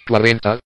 40.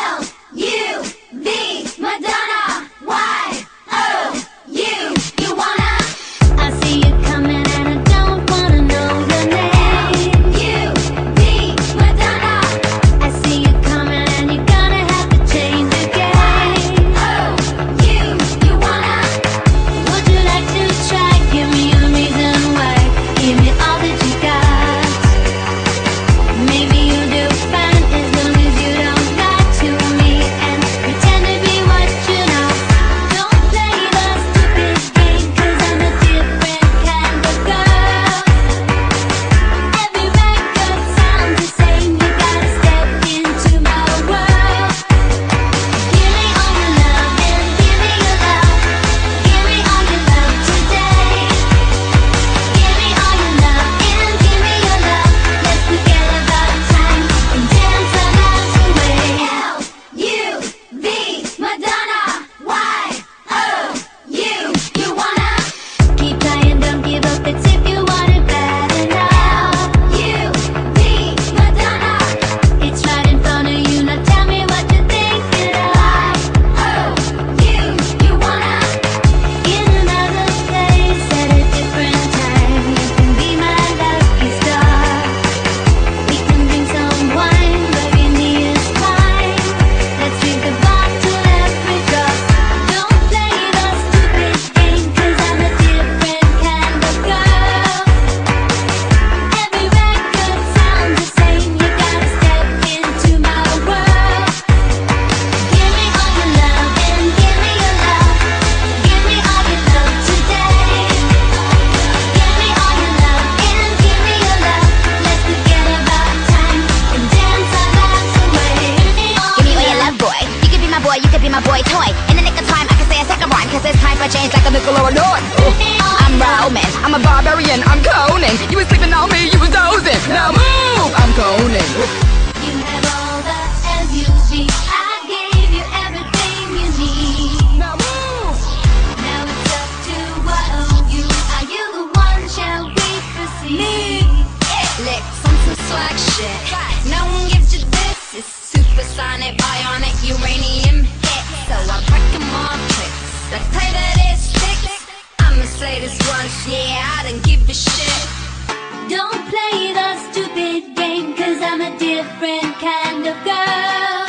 I'm Roman, I'm a barbarian, I'm Conan. You was sleeping on me, you was dozing. Now move, I'm Conan. You have all the SUV. I gave you everything you need. Now move. Now it's up to what of you. Are you the one? Shall we proceed? Lick some swag shit. No one gives you this. It's supersonic, bionic, uranium hit. So I break them all tricks. Like play that it sticks. I'ma say this once, yeah, I don't give a shit. Don't play the stupid game, 'cause I'm a different kind of girl.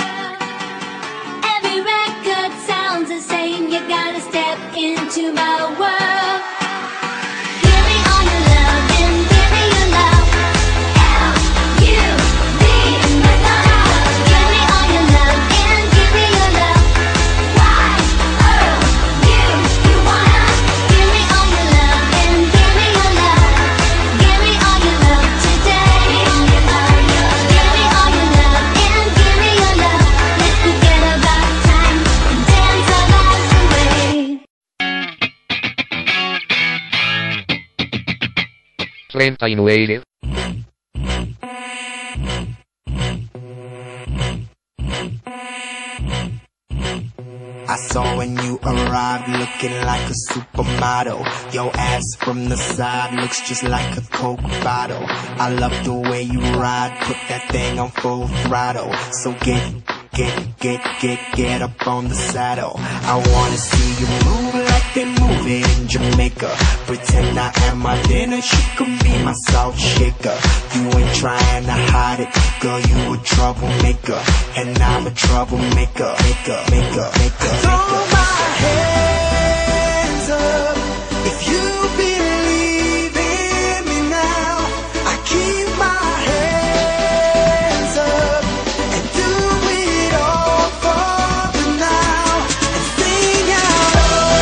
Every record sounds the same. You gotta step into my world. Give me all your love and give me your love. L-U-V, Madonna. Give me all your love and give me your love. Y-O-U, you wanna. Give me all your love and give me your love. Give me all your love today. Give me all your love and give me your love. Let's forget about time and dance our lives away. 39. I saw when you arrived looking like a supermodel. Your ass from the side looks just like a Coke bottle. I love the way you ride, put that thing on full throttle. So get up on the saddle. I wanna see you move like they move it in Jamaica. Pretend I am my dinner, she could be my salt shaker. You ain't trying to hide it, girl, you a troublemaker. And I'm a troublemaker, maker. Throw my hands up if you believe in me now. I keep my hands up and do it all for the now. And sing out,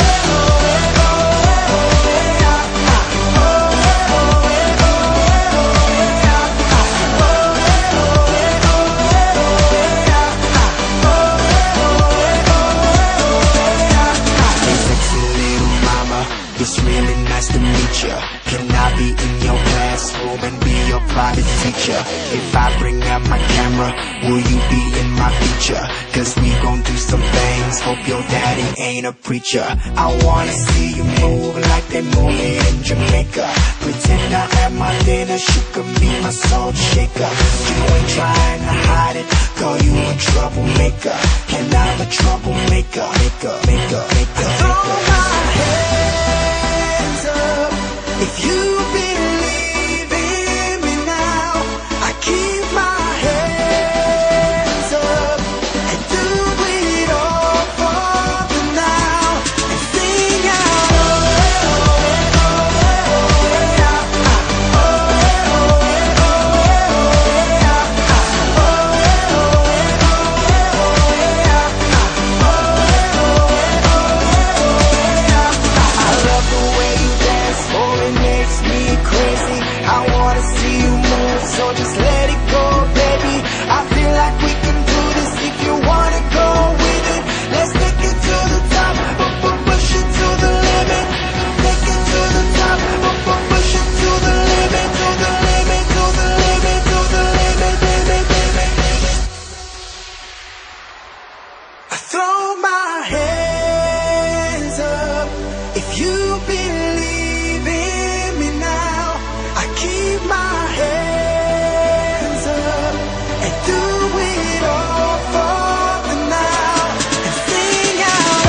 sexy little mama, it's really nice to meet ya. Can I be in your classroom and be your private teacher. If I bring out my camera, will you be in my feature? Cause we gon' do some things, hope your daddy ain't a preacher. I wanna see you move like they move it in Jamaica. Pretend I am my dinner, she could be my salt shaker. You ain't trying to hide it, girl, you a troublemaker. And I'm a troublemaker, maker. Throw my hands up if you believe in me now. I keep my hands up and do it all for the now. And sing out, I love the way you dance, oh it makes me crazy. I wanna see you move, so just let it go, baby. I feel like we can do this if you wanna go with it. Let's take it to the top, push it to the limit. Take it to the top, push it to the limit, to the limit, to the limit, to the limit, limit. I throw my hands up if you believe in me now. I keep my hands up and do it all for the now. And sing out,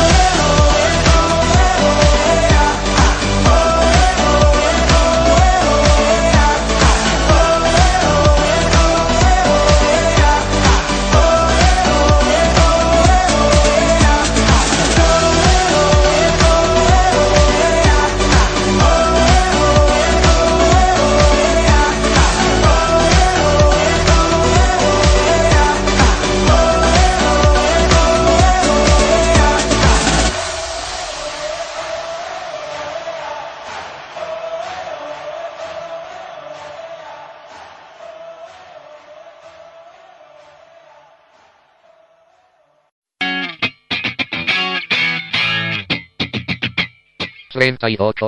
¿38?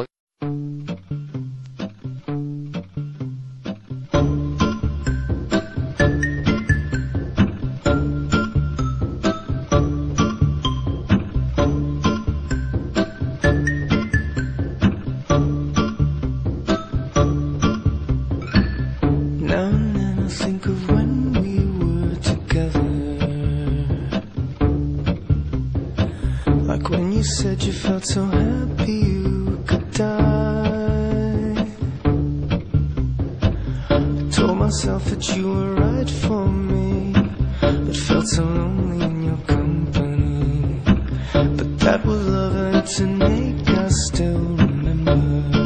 Now and then I think of when we were together, like when you said you felt so happy you could die. I told myself that you were right for me, but felt so lonely in your company. But that was love and to make us still remember.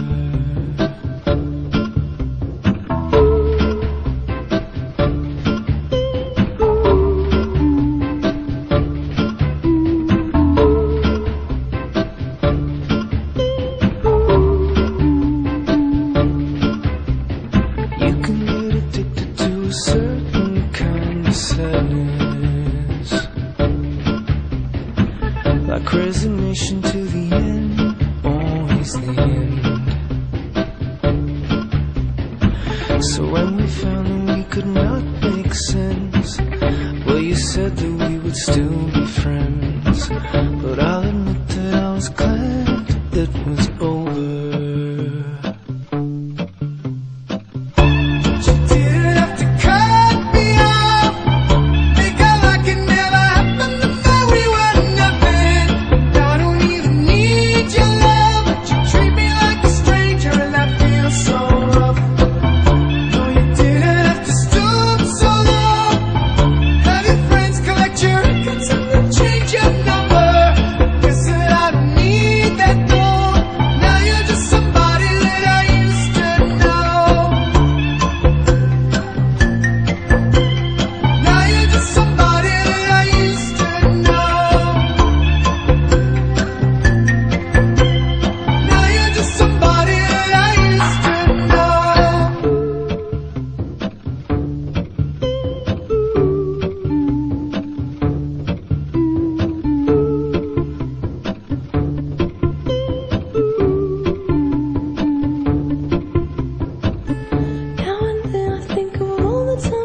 You can get addicted to a certain kind of sadness, like resignation to the end, always the end. So when we found that we could not make sense, well, you said that we would still be friends. But I'll admit that I was glad it was over. You didn't have to cut me off, because like it never happened, the night we were nothing. I don't even need your love, but you treat me like a stranger, and I feel so rough. No, you didn't have to stoop so low, have your friends collect your records and then change your number.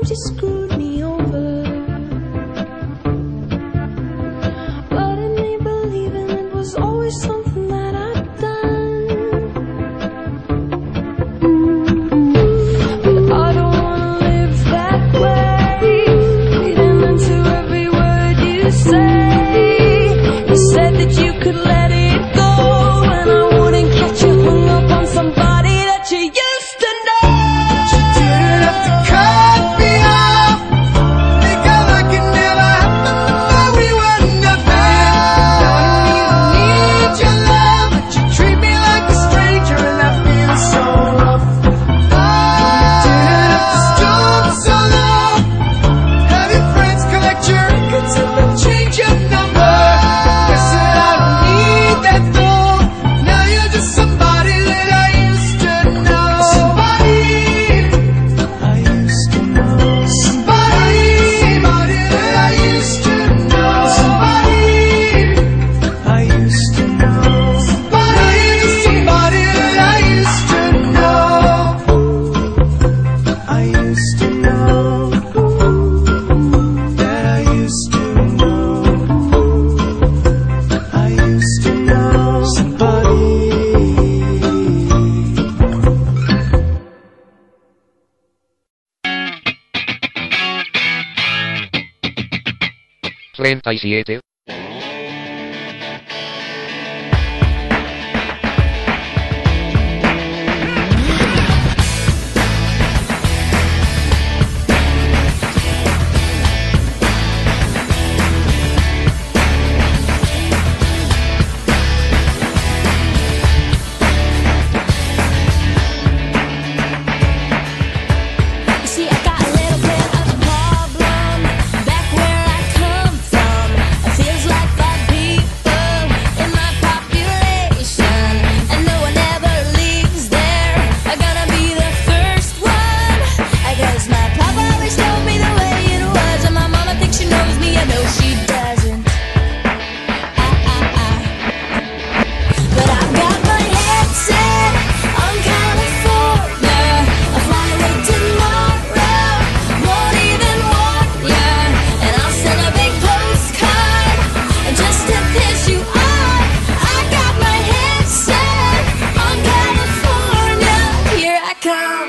times you screwed me over, but in me believing it was always something that I'd done. But I don't wanna live that way, reading into every word you say. You said that you could let it go, and I wouldn't catch you hung up on somebody that you used to know. You didn't have to cut me off, because I could never happen to know we were nothing. I don't even need your love, but you treat me like a stranger, and that feels so rough. You didn't have to stoop so low, have your friends collect your records and then change your number. Guess that I don't need that though. Now you're just somebody that I used to know. Somebody I used to know. Somebody that I used to know. Somebody I used to know. Somebody that I used to know. I used to know. That I used to know. I used to know somebody. Treinta y siete. You see, I got a little bit of a problem back where I come from. It feels like 5 people in my population, and no one ever leaves there. I'm gonna be the first one. I guess my papa always told me the way it was, and my mama thinks she knows me. I know she doesn't. But I've got my head set on California. I'll fly away tomorrow, won't even warn ya, and I'll send a big postcard just to piss you off. I got my head set on California. Here I come.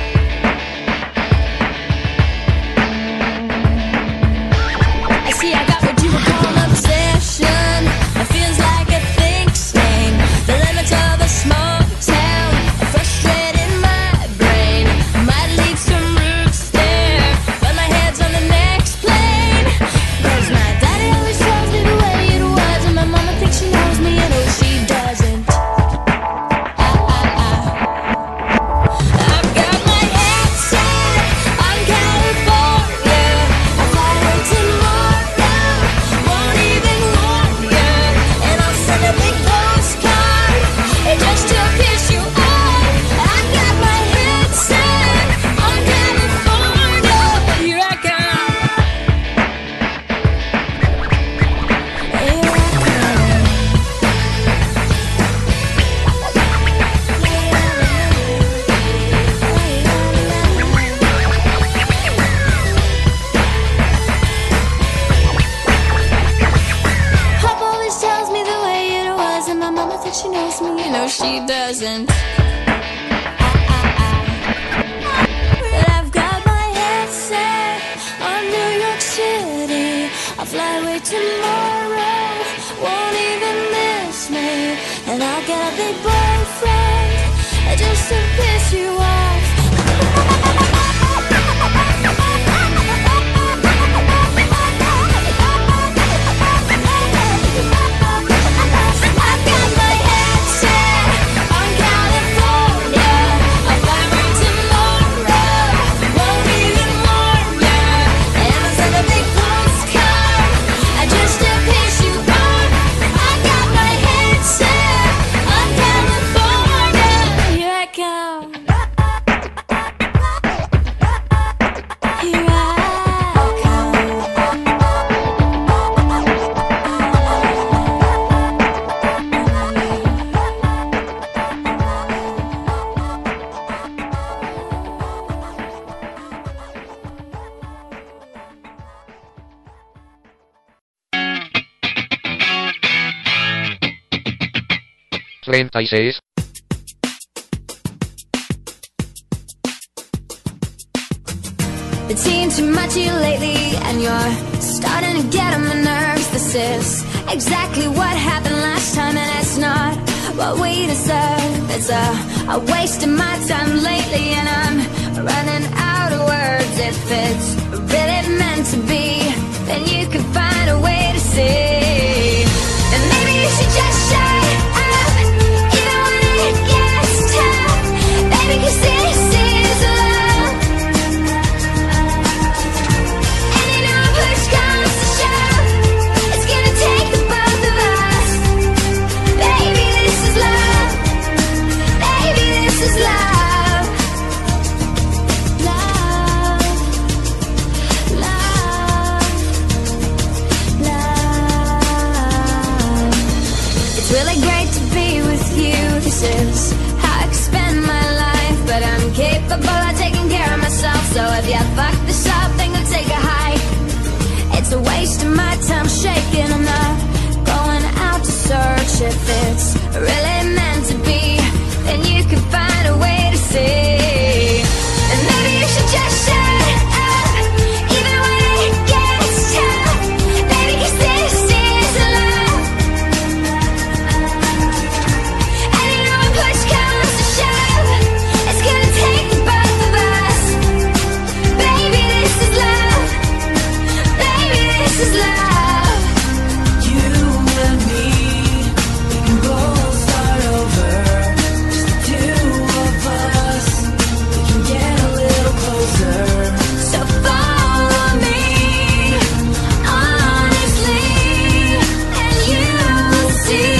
I see I got what you would call an obsession. It feels like a think stain. The limits of a small town are frustrating my brain. Might leave some roots there, but my head's on the next plane. 'Cause my daddy always tells me the way it was, and my mama thinks she knows me. I know she doesn't. I've got my head set on California. I'll fly away tomorrow, won't even warn ya, and I'll send a big postcard just to piss you off. I got my head set on California. Here I come. Here I Pop always tells me the way it was, and my mama thinks she knows me. You know she doesn't. But I've got my head set on New York City. I'll fly away tomorrow, won't even miss me, and I'll get a big boyfriend just to piss you off. I've got my head set on California. I'll fly away tomorrow, won't even warn ya, and I'll send a big postcard just to piss you off. I got my head set on California. Here I come. 36. Been seeing too much of you lately, and you're starting to get on my nerves. This is exactly what happened last time, and it's not what we deserve. It's a waste of my time lately, and I'm running out of words. If it's really meant to be, then you can find a way to see. And maybe you should just shut up, even when it gets tough. Baby, 'cause this is love. And you know push comes to shove, it's gonna take the both of us. Baby, this is love. Baby, this is love. Love. Love. Love. It's really great to be with you. This is how I can spend my life. But I'm capable of taking care of myself. So if you fuck this up, then go take a hike. It's a waste of my time shaking. I'm not going out to search. If it's really meant to be, then you can find a way to see. And maybe you should just shut up, even when it gets tough. Baby, 'cause this is love. And you know when push comes to shove, it's gonna take the both of us. Baby, this is love. Baby, this is love. You and me, we can both start over. Just the two of us, we can get a little closer. So follow me, honestly, and you'll see.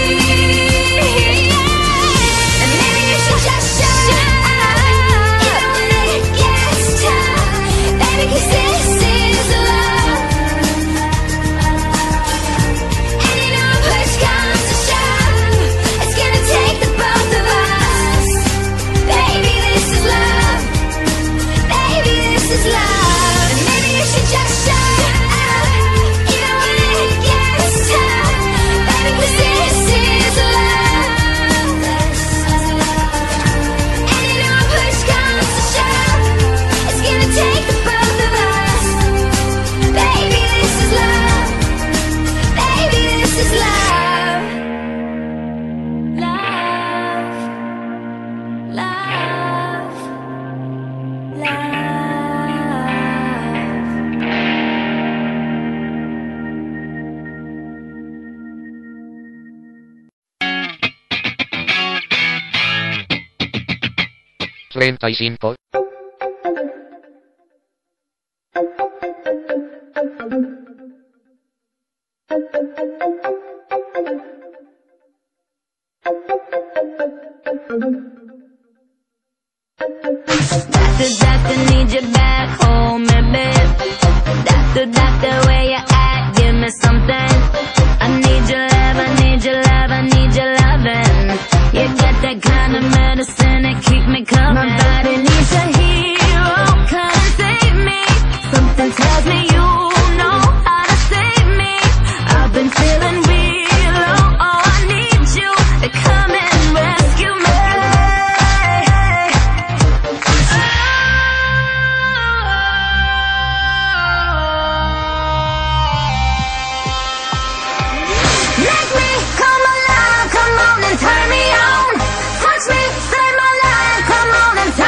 And maybe you should just shut up, even when it gets tough. Baby, 'cause this is love. And you know push comes to shove, it's gonna take the both of us. Baby, this is love. Baby, this is love. And maybe you should just shut up, even when it gets tough. Baby, 'cause this is love. And you know push comes to shove, it's gonna take the both of us. Baby, this is love. Baby, this is love. Love. Love. Love. Treinta y cinco. Doctor, need you back home, baby. Doctor, where you at? Give me something. I need your love, I need your love, I need your loving. You got that kind of medicine that keep me coming. My body needs a hero, come and save me. Something tells me you know how to save me. I've been feeling real low, oh, I need you to come and rescue me. Make me come alive, come on and turn me on. Touch me, save my life, come on and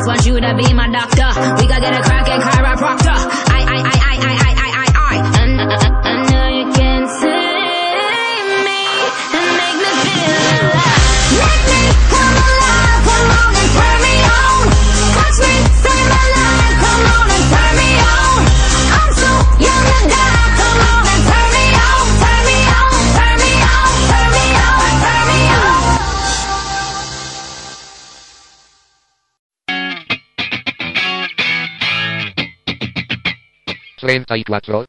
just want you to be my doctor. We gotta get a crackin' chiropractor. I know you can save me and make me feel alive. Make me come alive, come on and turn me on. Touch me, save my life, come on and turn me on. I'm so young to die, come on and turn me on, turn me on, turn me on, turn me on, turn me on. 34.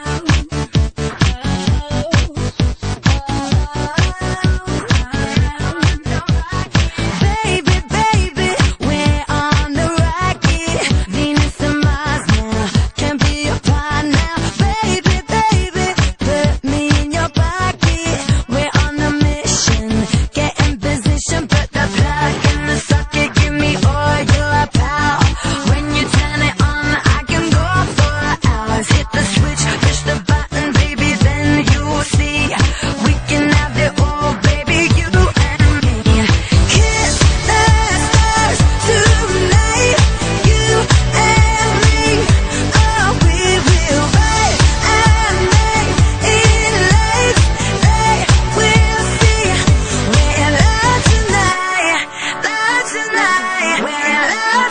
Baby, baby, we're on the rocket. Venus and Mars now, can't be apart now. Baby, baby, put me in your pocket. We're on a mission, get in position, put the plug in the socket, give me all your power. When you turn it on, I can go for hours. Hit the switch, push the button, baby, then you'll see. We can have it all, baby, you and me. Kiss the stars tonight, you and me. Oh, we will write our name in lights, they will see. We're in love tonight, love tonight. We're in love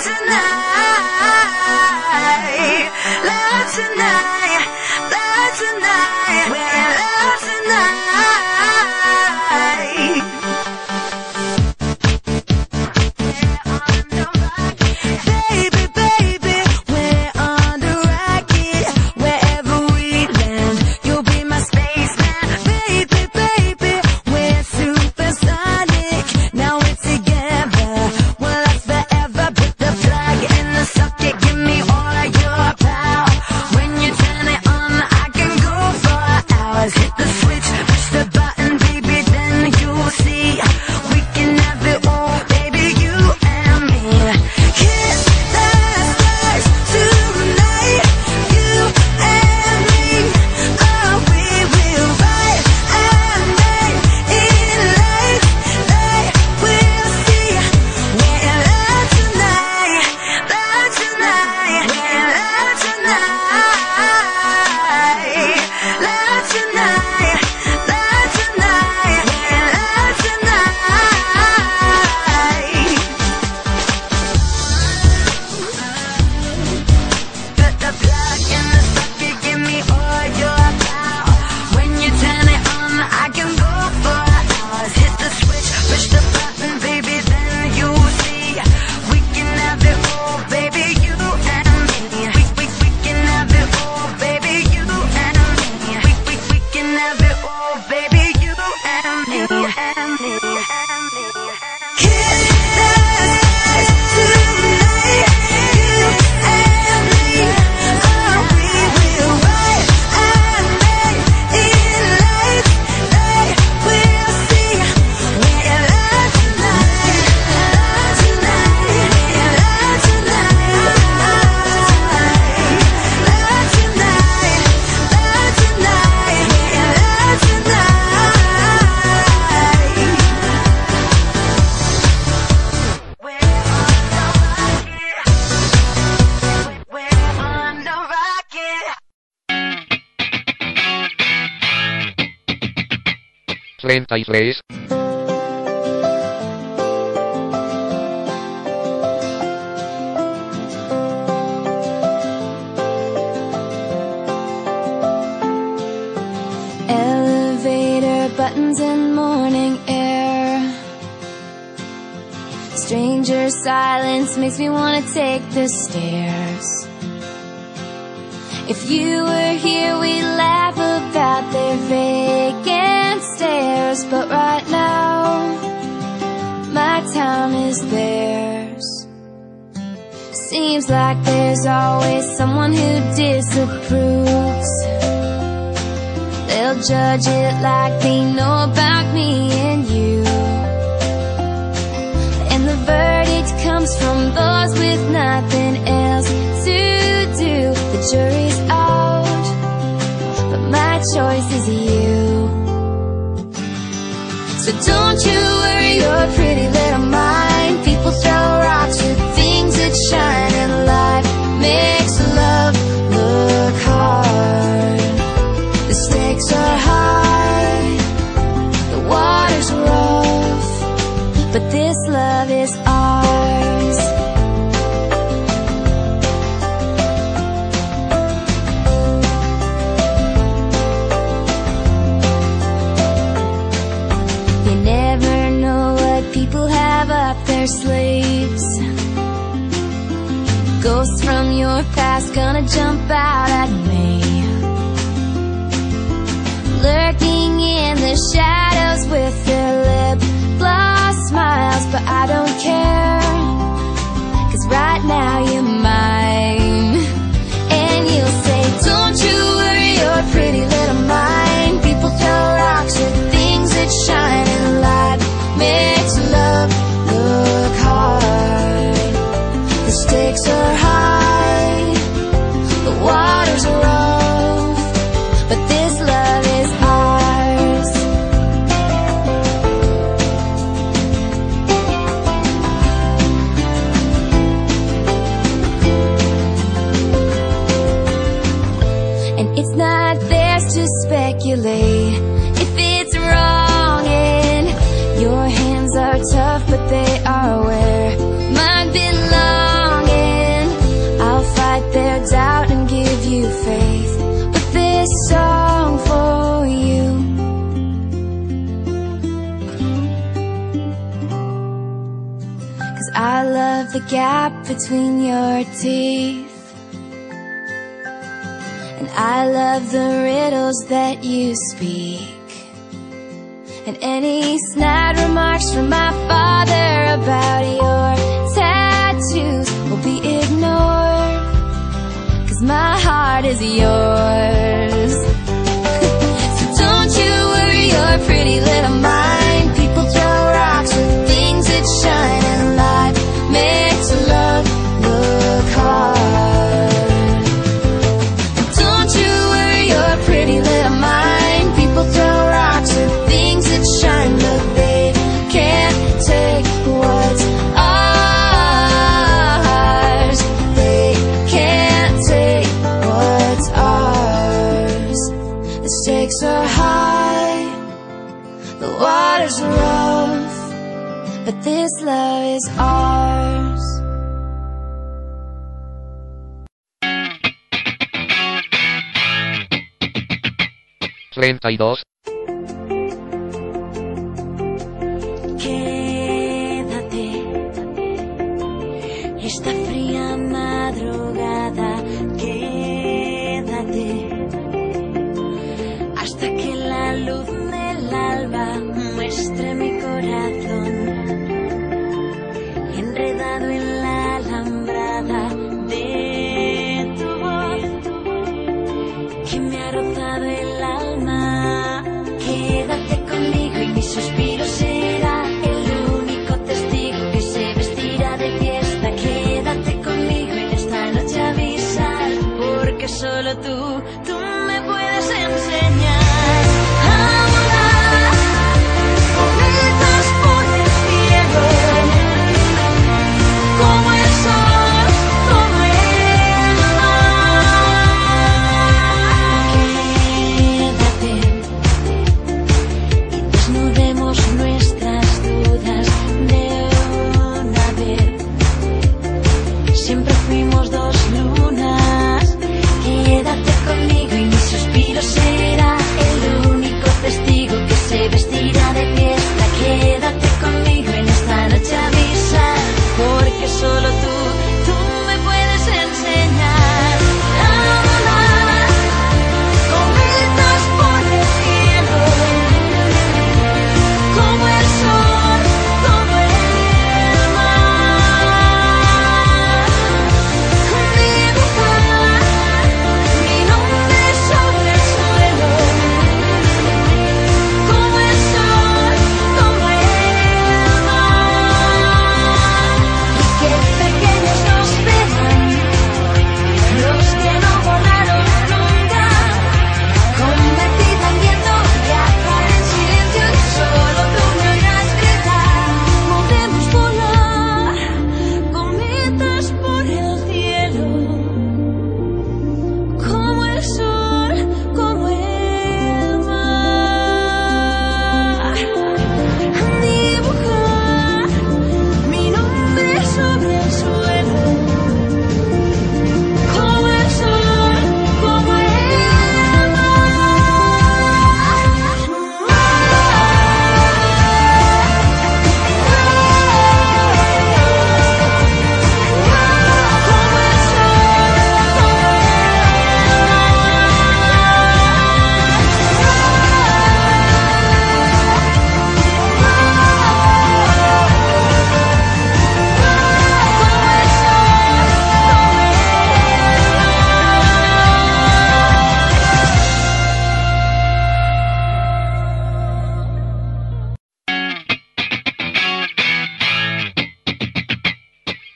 tonight, love tonight, love tonight. We're in love tonight. Baby, baby, we're on the rocket. Wherever we land, you'll be my spaceman. Baby, baby, we're supersonic. Now we're together, well that's forever. Put the plug in the socket, give me all of your power. When you turn it on, I can go for hours. Hit the switch, push the button, baby, then you'll see. We can have it all, baby, you and me. Kiss the stars tonight, you and me. Oh, we will write our name in lights, they will see. We're in love tonight, love tonight. We're in love tonight, love tonight, love tonight. We're in love tonight. Put the plug in the socket, give me all your power. When you turn it on, I can go for hours. Hit the switch, push the button, baby, then you'll see. We can have it all, baby, you and me. We can have it all, baby, you and me. We can have it all, baby, you and me. Kiss the stars tonight, you and me. Oh, we will write our name in lights, they will see. We're in love tonight, love tonight. We're in love tonight, love tonight, love tonight. We're in love tonight. We're on the rocket. 33. Elevator buttons and morning air. Stranger silence makes me wanna take the stairs. If you were here, we'd laugh about their vacant stares. But right now, my time is theirs. Seems like there's always someone who disapproves. They'll judge it like they know about me and you. And the verdict comes from those with nothing else to do. The jury's out, but my choice is you. So don't you worry your pretty little mind. People throw rocks with things that love is ours. You never know what people have up their sleeves. Ghosts from your past gonna jump out at me, lurking in the shadows with their lip gloss smiles. But I don't care, 'cause right now you're mine. And you'll say, don't you worry, you're pretty little mine. People throw rocks at things that shine, and light makes love look hard. The stakes are high, the waters are rough, but this love is ours. And it's not theirs to speculate if it's wrong, and your hands are tough, but they are where mine belong. And I'll fight their doubt and give you faith with this song for you. 'Cause I love the gap between your teeth, and I love the riddles that you speak, and any snide remarks from my father about your tattoos will be ignored, 'cause my heart is yours. So don't you worry, you're pretty little mine. People throw rocks with things that shine, and light makes love look hard. Don't you worry, you're pretty little mine. People throw rocks with things that shine, but they can't take what's ours. They can't take what's ours. The stakes are high, the waters are rough, but this love is ours. $32. Quédate esta fría madrugada, quédate hasta que la luz del alba muestre mi corazón enredado en la alambrada de tu voz, que me ha rozado el alma.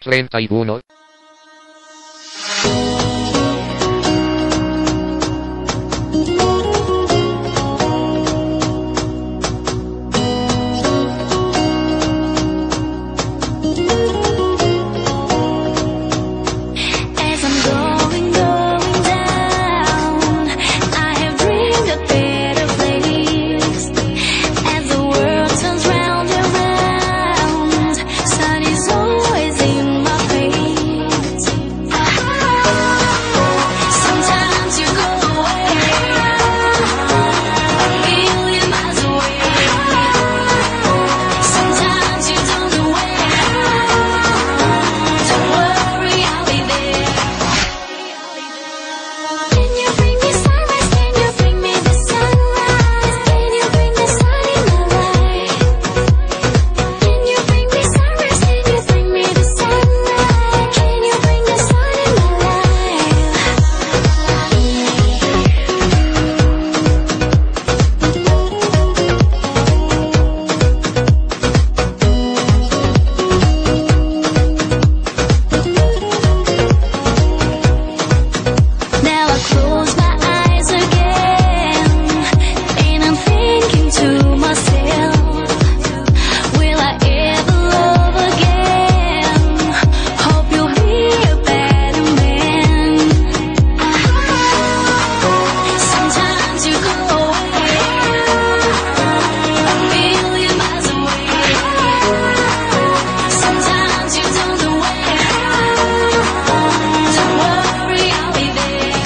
31. As I'm going down, I have dreamed a better place. As the world turns round and round, sun is always in my face. Sometimes you go away, a million miles away. Sometimes you don't know where. Don't worry, I'll be there. Can you bring me sunrise? Can you bring me the sunrise? Can you bring the sun in my life? Can you bring me sunrise? Can you bring me the sunrise? Can you bring the sun in my Now I close my eyes again, and I'm thinking to myself, will I ever love again? Hope you'll be a better man. Sometimes you go away, a million miles away. Sometimes you don't know where. Don't worry, I'll be there.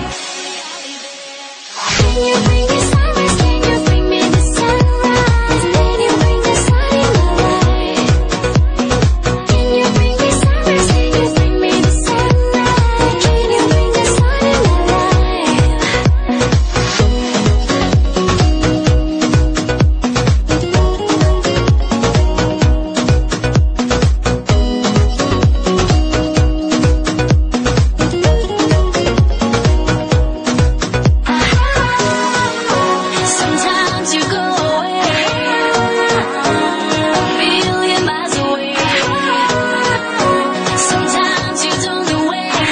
Can you bring me sunrise? Can you bring me the sunrise? Can you bring the sun in my life? Can you bring me sunrise? Can you bring me the sunrise? Can you bring the sun in my life? Sometimes you go away, a million miles away. Sometimes you don't know where.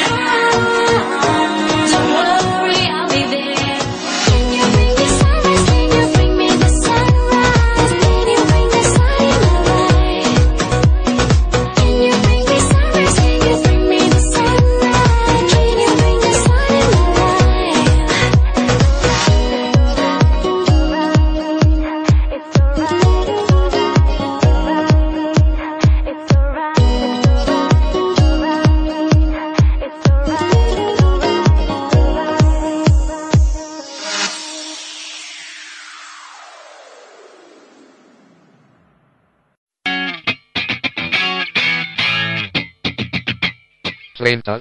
Don't worry, I'll be there. Can you bring me sunrise? Can you bring me the sunrise? Can you bring the sun in my life? Can you bring me sunrise? Can you bring me the sunrise? Can you bring the sun in my life? Treinta.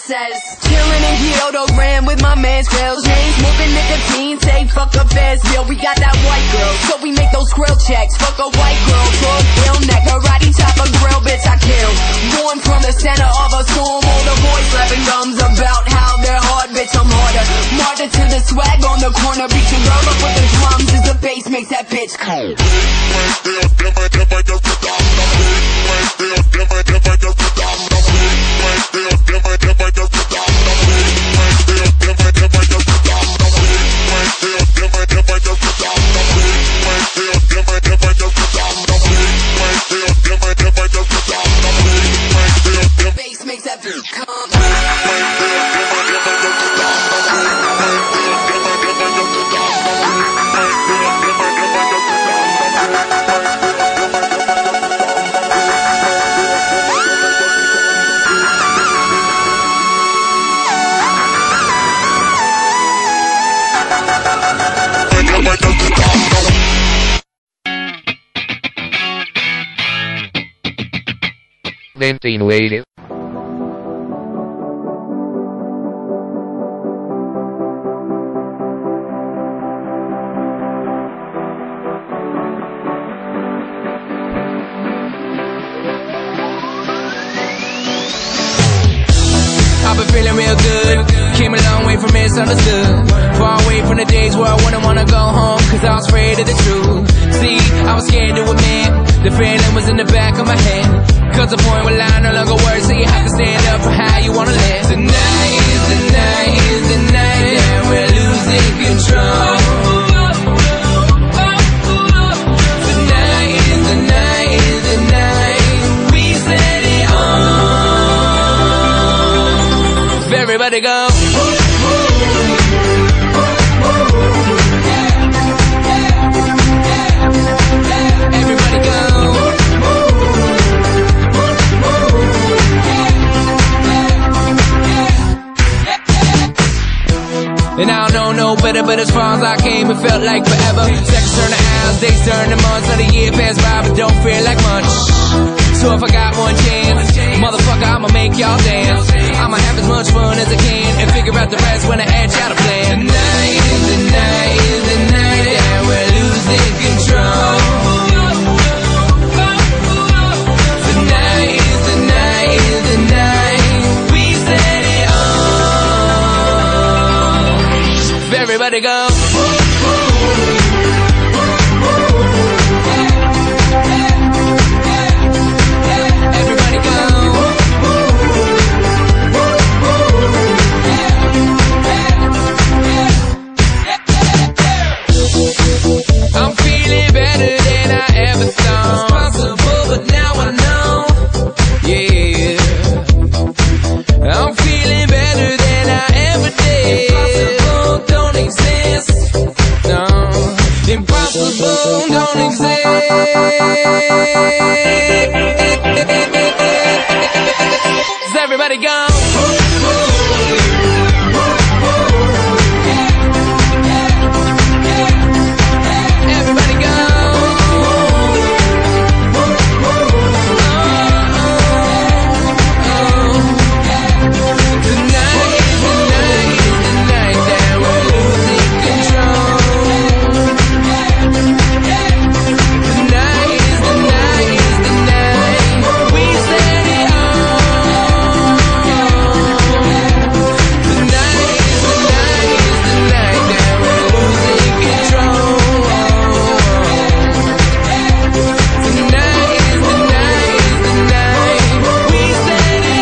says, chillin' in Kyoto, ran with my man's grills. Chain smoking nicotine, say fuck a Fez meal. We got that white girl, so we make those grill checks. Fuck a white girl, full ill neck, karate chop a grill, bitch I kill. Born from the center of a storm, all the boys slapping gums about how they're hard, bitch I'm harder. Martyr to the swag on the corner, beat your girl up with the drums as the bass makes that bitch cold. Bass makes that bitch come. Innovative. I've been feeling real good, came a long way from misunderstood. Far away from the days where I wouldn't wanna go home, cause I was afraid of the truth. See, I was scared to admit, the feeling was in the back of my head. Cause the point where line no longer works, so you have to stand up for how you wanna live. Tonight is the night, is the night that we're losing control. Tonight is the night, is the night we set it off. Everybody go. Everybody go. And I don't know no better, but as far as I came, it felt like forever. Seconds turn to hours, days turn to months, let a year pass by, but don't feel like much. So if I got one chance, motherfucker, I'ma make y'all dance. I'ma have as much fun as I can and figure out the rest when I add y'all to plan. Tonight is the night, is the night that we're losing control. Tonight is the night, is the night we set it off. Everybody go. Everybody go. I'm feeling better than I ever thought. It's possible, but now I know. Yeah, I'm feeling better than I ever did. Impossible don't exist. No, impossible don't exist. Everybody go. Everybody go. Tonight is the night, is the night that we're losing control. Tonight is the night, is the night we set it off. Tonight is the night, is the night that we're losing control. Tonight is the night, is the night we set it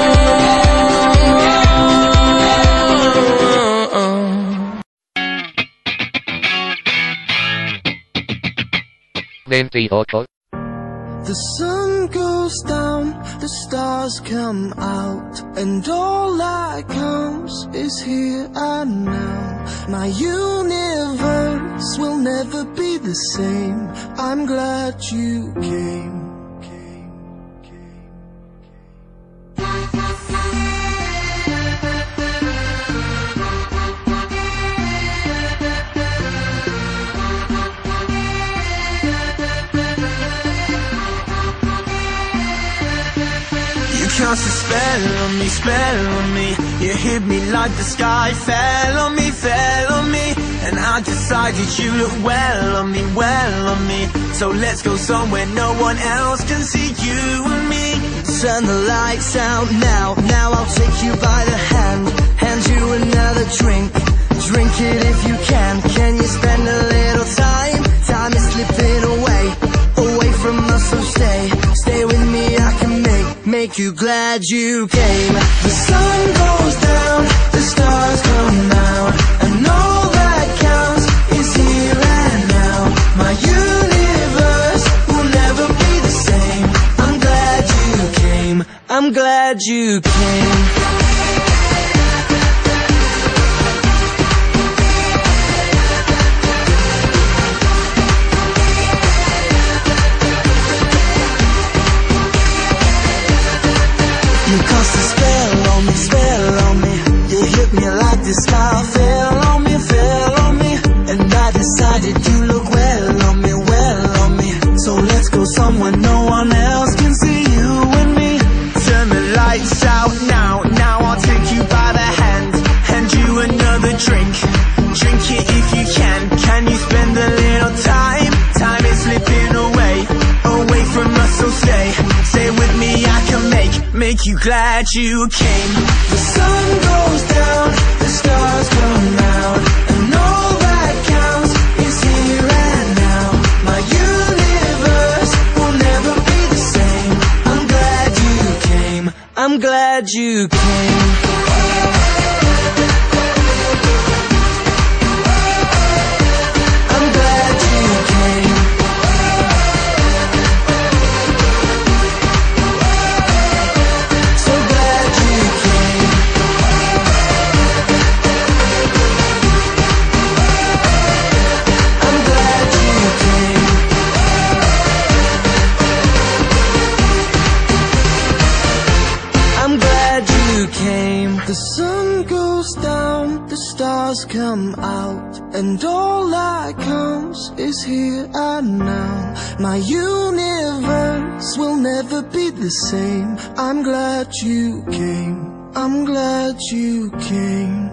off. 28. The sun goes down, the stars come out, and all that counts is here and now. My universe will never be the same. I'm glad you came. cast a spell on me. You hit me like the sky fell on me, and I decided you look well on me. So let's go somewhere no one else can see you and me. Turn the lights out now, I'll take you by the hand you another drink, drink it if you can you spend a little time, time is slipping away from us, so stay with me, I can make you glad you came. The sun goes down, the stars come out, and all that counts is here and now. My universe will never be the same. I'm glad you came, I'm glad you came. You cast a spell on me. You hit me like the sky fell on me, and I decided you look well on me. So let's go somewhere no one else can see you and me. Turn the lights out now, I'll take you by the hand you another drink, drink it if you can you spend a little time, time is slipping away from us, so stay with me, I can make you glad you came. The sun goes down, the stars come out, and all that counts is here and now. My universe will never be the same. I'm glad you came, I'm glad you came. I'm glad you came. So glad you came. I'm glad you came. I'm glad you came. The sun goes down, the stars come out, and all that counts is here and now. My universe will never be the same. I'm glad you came, I'm glad you came.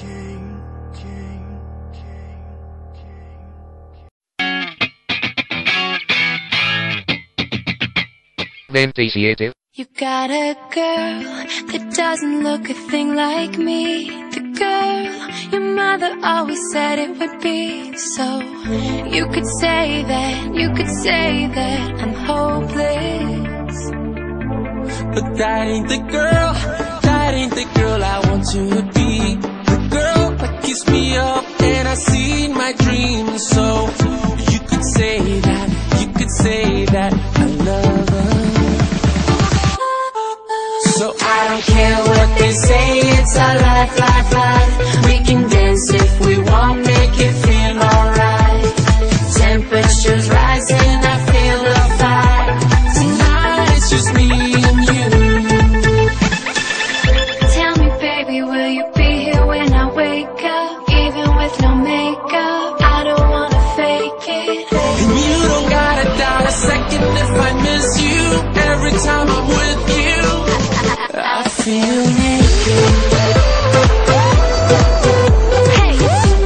97. You got a girl that doesn't look a thing like me. The girl your mother always said it would be. So you could say that I'm hopeless. But that ain't the girl I want to be. The girl that keeps me up and I see my dreams. So you could say that I love her. So I don't care what they say, it's our life. We can dance if we want, make it feel alright. Temperatures rising, I feel the fire. Tonight it's just me and you. Tell me, baby, will you be here when I wake up? Even with no makeup, I don't wanna fake it. And you don't gotta doubt a second if I miss you. Every time I'm with you, I feel naked. Hey,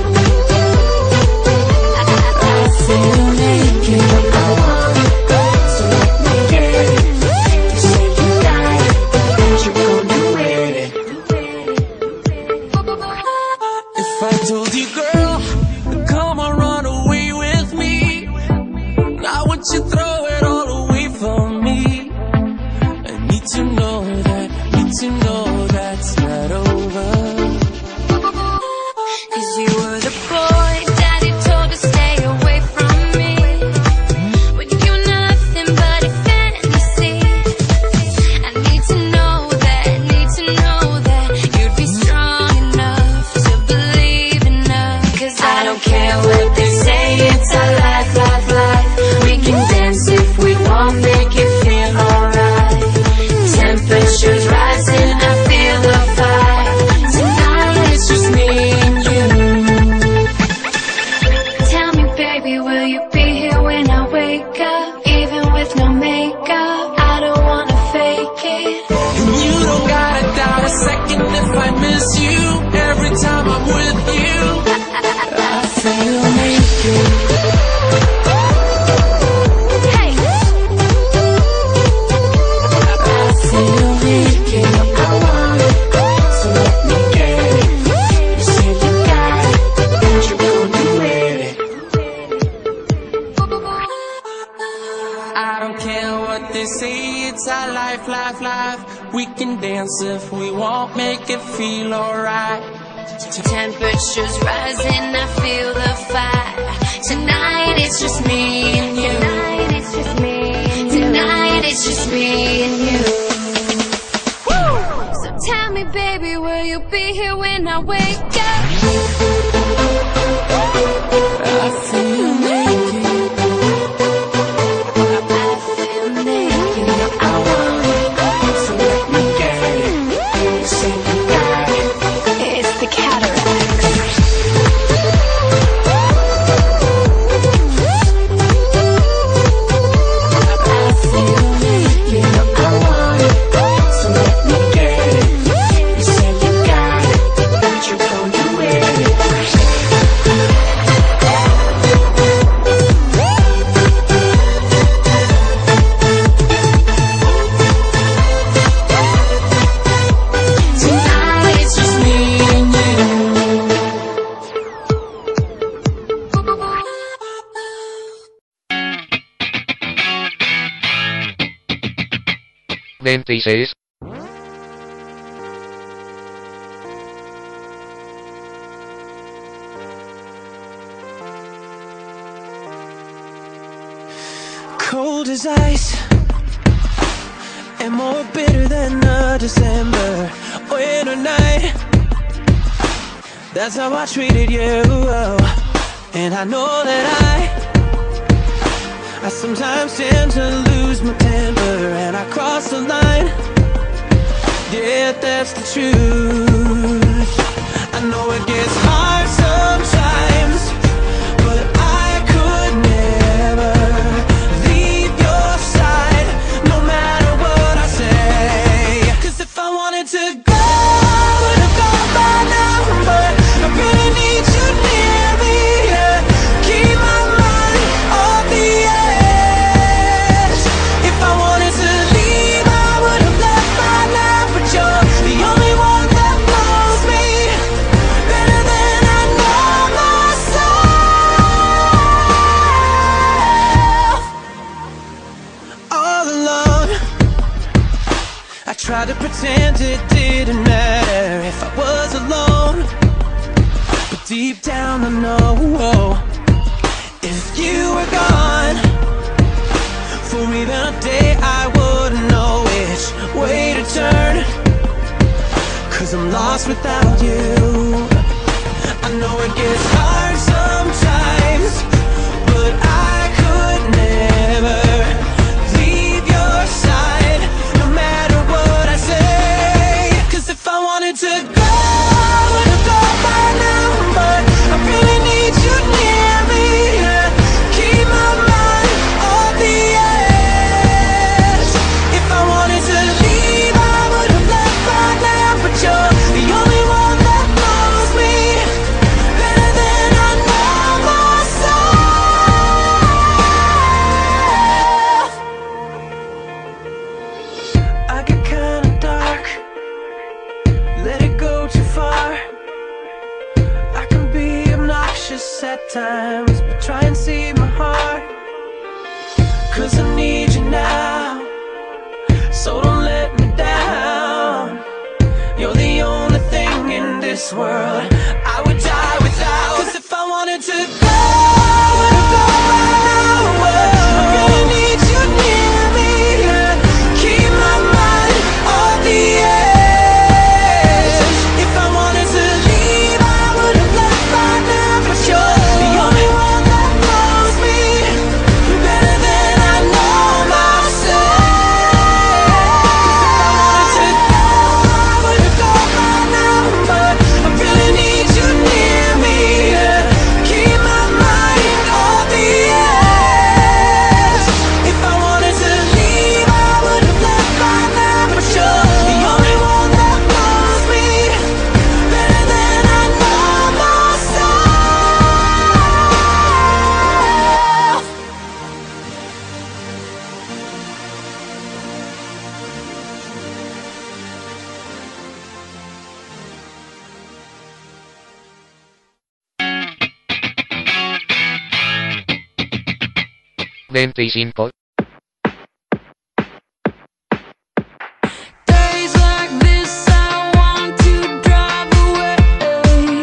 I feel naked. I wanna go to naked. You say you got it, and you're gonna wear it. If I told you, girl, come on, run away with me, now would you throw it all away from me? I need to know that even if I miss you, every time I'm with you, I feel naked. Hey. I feel naked. I want it, so let me get it. You said you got it, and you're gonna get it. I don't care what they say, it's our life, life, life. We can dance if we won't, make it feel alright. Temperature's rising, I feel the fire. Tonight it's just me and you. Tonight it's just me and you. Tonight it's just me and you. Woo! So tell me, baby, will you be here when I wake up? I feel naked. I feel naked. I want it, so let me get it. You say you got it. It's the cataracts. I feel naked. I want it, so let me get it. You say you got it, and you're gonna get it. Tonight it's just me and you. Nancy says. Cold as ice and more bitter than a December winter night. That's how I treated you, and I know that I sometimes tend to lose my temper and I cross the line. Yeah, that's the truth. I know it gets hard sometimes, but I could never leave your side, no matter what I say. 'Cause if I wanted to go, I would have gone by now, but I really need you near me. Keep my mind off the edge. If I wanted to leave, I would have left by now, but you're the only one that knows me better than I know myself. All alone, I tried to pretend it didn't matter if I was alone, but deep down I know if you were gone for even a day, I wouldn't know which way to turn. 'Cause I'm lost without you. I know it gets hard sometimes, but I could never leave your side, no matter what I say. 'Cause if I wanted to go, I would have gone by now, but I really need you near me. Keep my mind off the edge. If I wanted to leave, I would have left by now, but you're the only one that knows me better than I know myself. I get kinda dark, let it go too far. I can be obnoxious at times, but try and see my heart. 'Cause I need you now, so don't let me down. You're the only thing in this world I would die without. 'Cause if I wanted to go, I would have gone by now, but I really need you near me. Keep my mind on the edge. If I wanted to leave, I would have left by now, but you're the only one that knows me better than I know myself. 'Cause if I wanted to go, I would have gone by now, but I really need 25. Days like this, I want to drive away.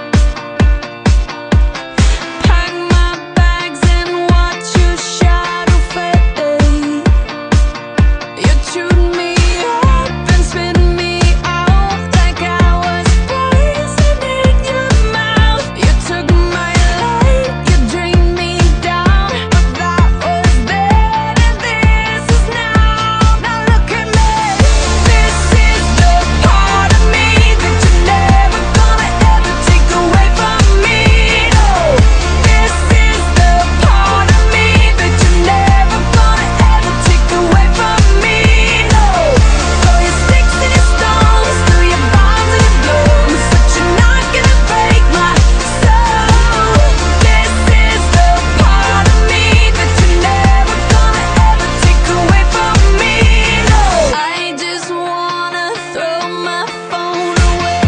Pack my bags and watch your shadow fade. You chewed me up and spit me out like I was poison in your mouth. You took my life, you drained me down, but that was then and this is now. Now look at me. This is the part of me that you're never gonna ever take away from me. No, this is the part of me that you're never gonna ever take away from me. No, throw your sticks and your stones, throw your bombs and your blooms, but you're not gonna break my soul. This is the part of me that you're never gonna ever take away from me. No, I just wanna throw my phone away.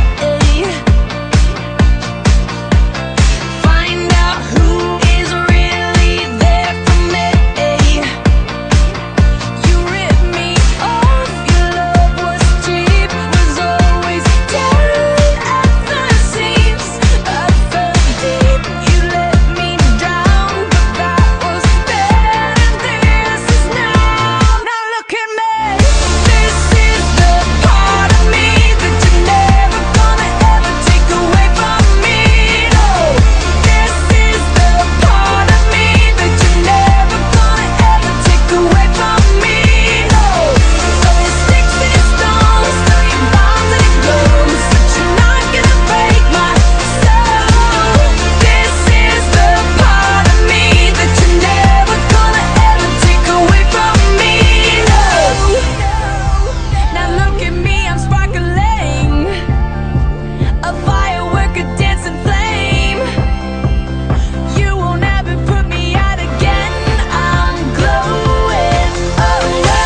Find out who is really there for me. You ripped me off, your love was cheap, was always down at the seams. I fell deep, you let me down, but that was then and this is now. Now look at me. This is the part of me that you're never gonna ever take away from me. No, this is the part of me that you're never gonna ever take away from me. No, throw your sticks and your stones, throw your bombs and your blooms, but you're not gonna break my soul. This is the part of me that you're never gonna ever take away from me. No. Now look at me, I'm sparkling, a firework, a dancing flame. You won't ever put me out again. I'm glowing, oh no.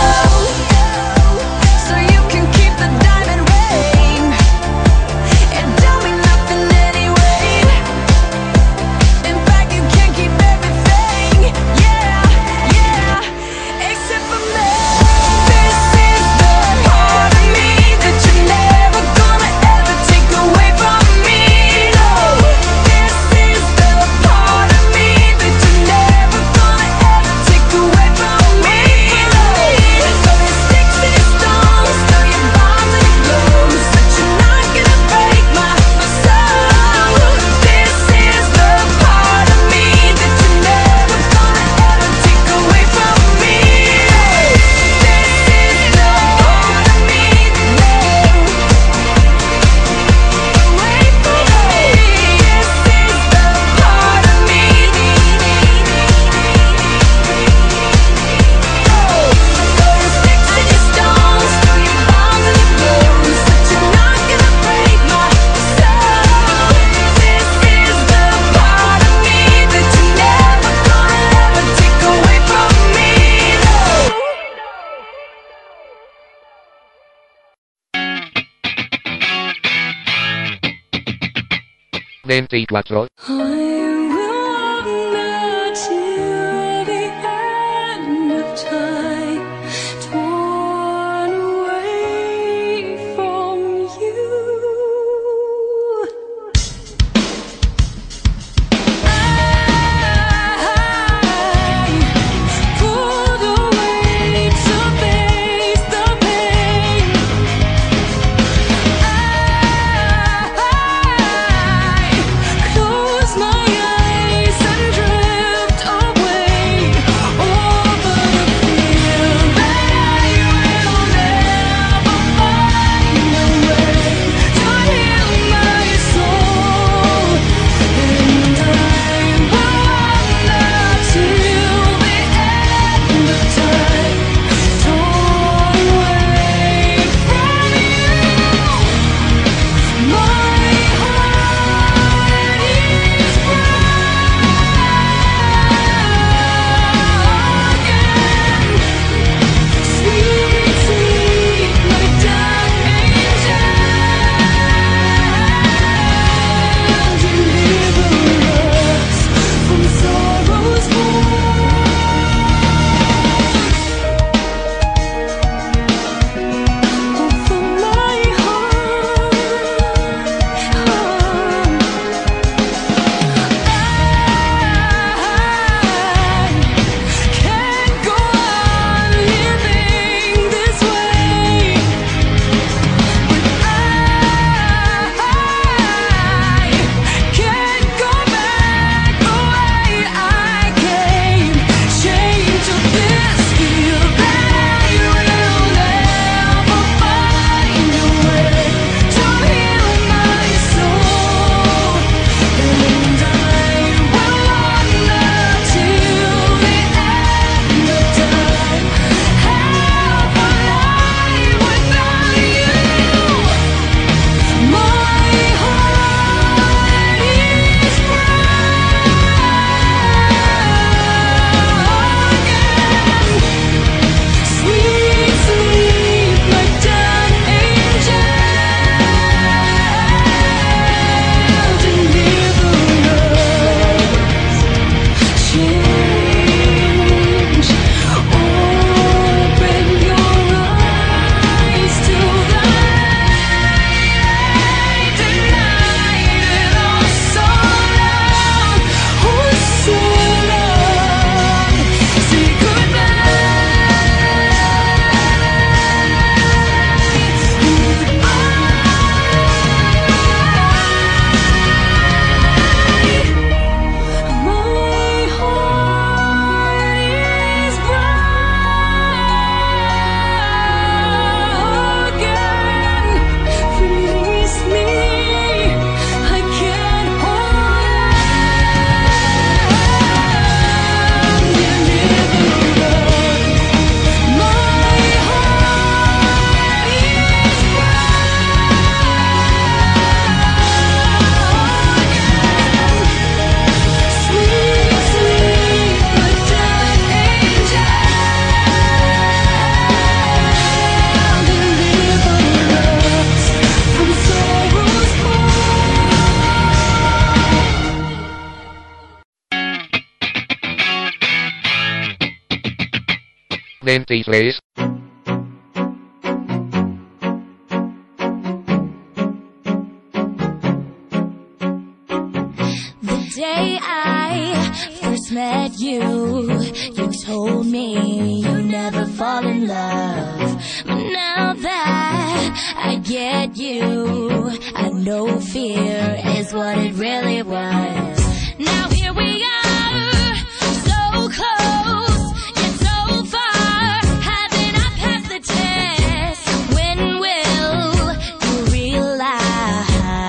So you can keep the diamond ring. It don't mean nothing anyway. In fact, you can keep everything. Yeah, yeah, except for me. This is the part of me that you're never gonna ever take away from me. No, this is the part of me that you're never gonna ever take away from me. No, throw your sticks and your stones, throw your bombs and your blooms, but you're not gonna break my soul. This is the part of me that you're never gonna ever take away from me. This is the part of me that away from me. This is the part of me. Throw your sticks and your stones, throw your bombs and your blooms, but you're not gonna break my soul. This is the part of me that you're never gonna ever take away from me. No. 24. I will walk now till the end of time, torn away from you. I pulled away to face the pain. I close my 23. The day I first met you, you told me you never fall in love. But now that I get you, I know fear is what it really was. Now here we are, so close, yet so far. Haven't I passed the test? When will you realize?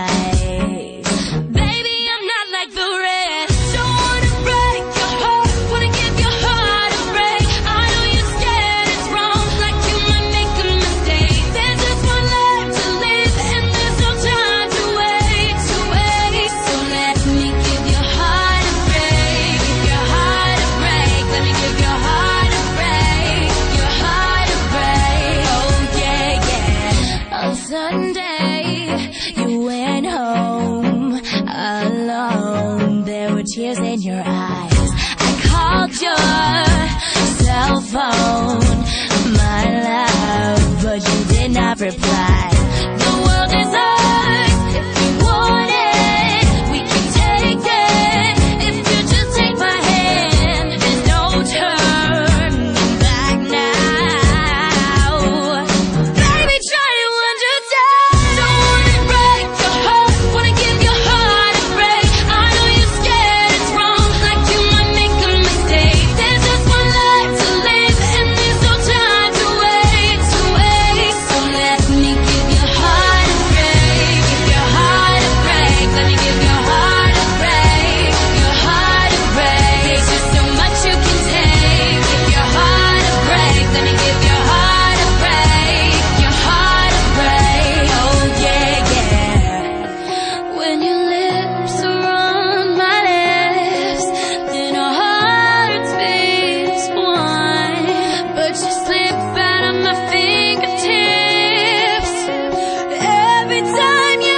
Baby, I'm not like the rest. Don't wanna break your heart, wanna give your heart a break. I know you're scared it's wrong, like you might make a mistake. There's just one life to live, and there's no time to wait, to wait. So let me give your heart a break, give your heart a break. Let me give your heart a break, your heart a break. Oh yeah, yeah. On Sunday, you went home alone. There were tears in your eyes. I called your cell phone, my love, but you did not reply. The world is ours. If we want it, we can take it. If you just take my hand, there's no turning back now. Baby, try to understand. Don't wanna break your heart, wanna give your heart a break. I know you're scared it's wrong, like you might make a mistake. There's just one life to live, and there's no time to wait, to wait. So let me give your heart a break, give your heart a break. Let me give your heart a break, your heart a break. There's just so much you can take. Give your heart a break. Let me give your heart a break, your heart a break. Oh yeah, yeah. When your lips are on my lips, then our hearts beat one. But you slip out of my fingertips every time you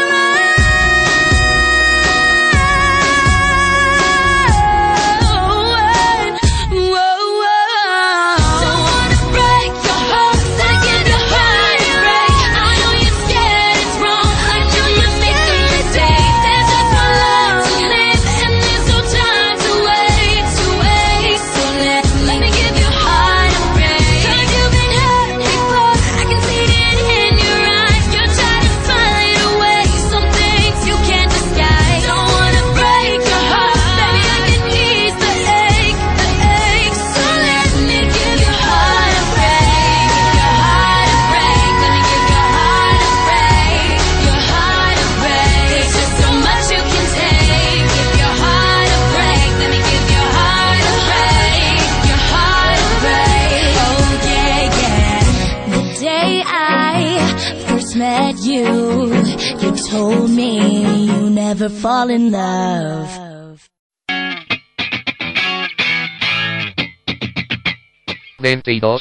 run. Don't wanna break your heart, wanna give your heart a break. I know you're scared it's wrong, like you might make a mistake. There's just one life to live, and there's no time to wait, to wait. So let me give your heart a break. 'Cause you've been hurt before, I can see it in your eyes. You're trying to smile it away, some things you can't disguise. Don't wanna break your heart, baby, I can ease the ache, the ache. So let me give your heart a break, give your heart a break. Let me give your heart a break, your heart a break. There's just so much you can take. Give your heart a break. Let me give your heart a break, your heart a break. Oh yeah, yeah. The day I first met you, you told me you never fall in love. 22.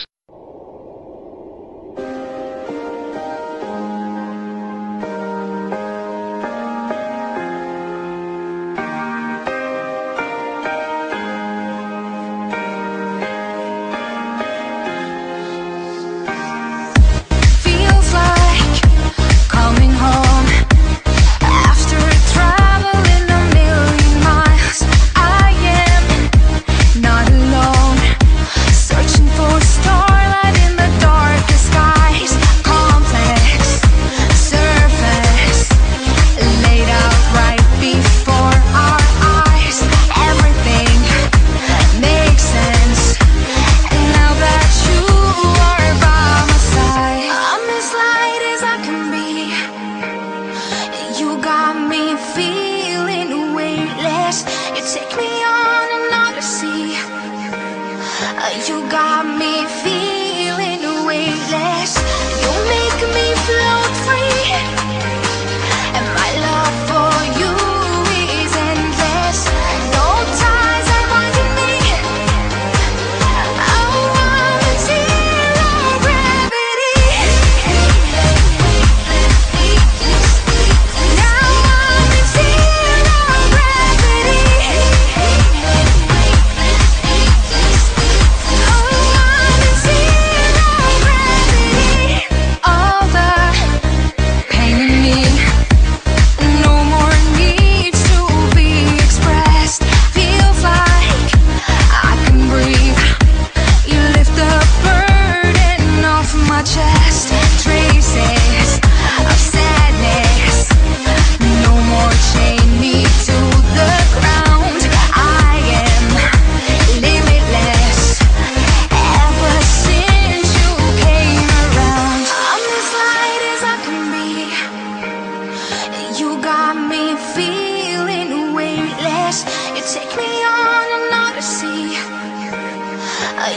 Feels like coming home after traveling a million miles. I am not alone, searching for a star.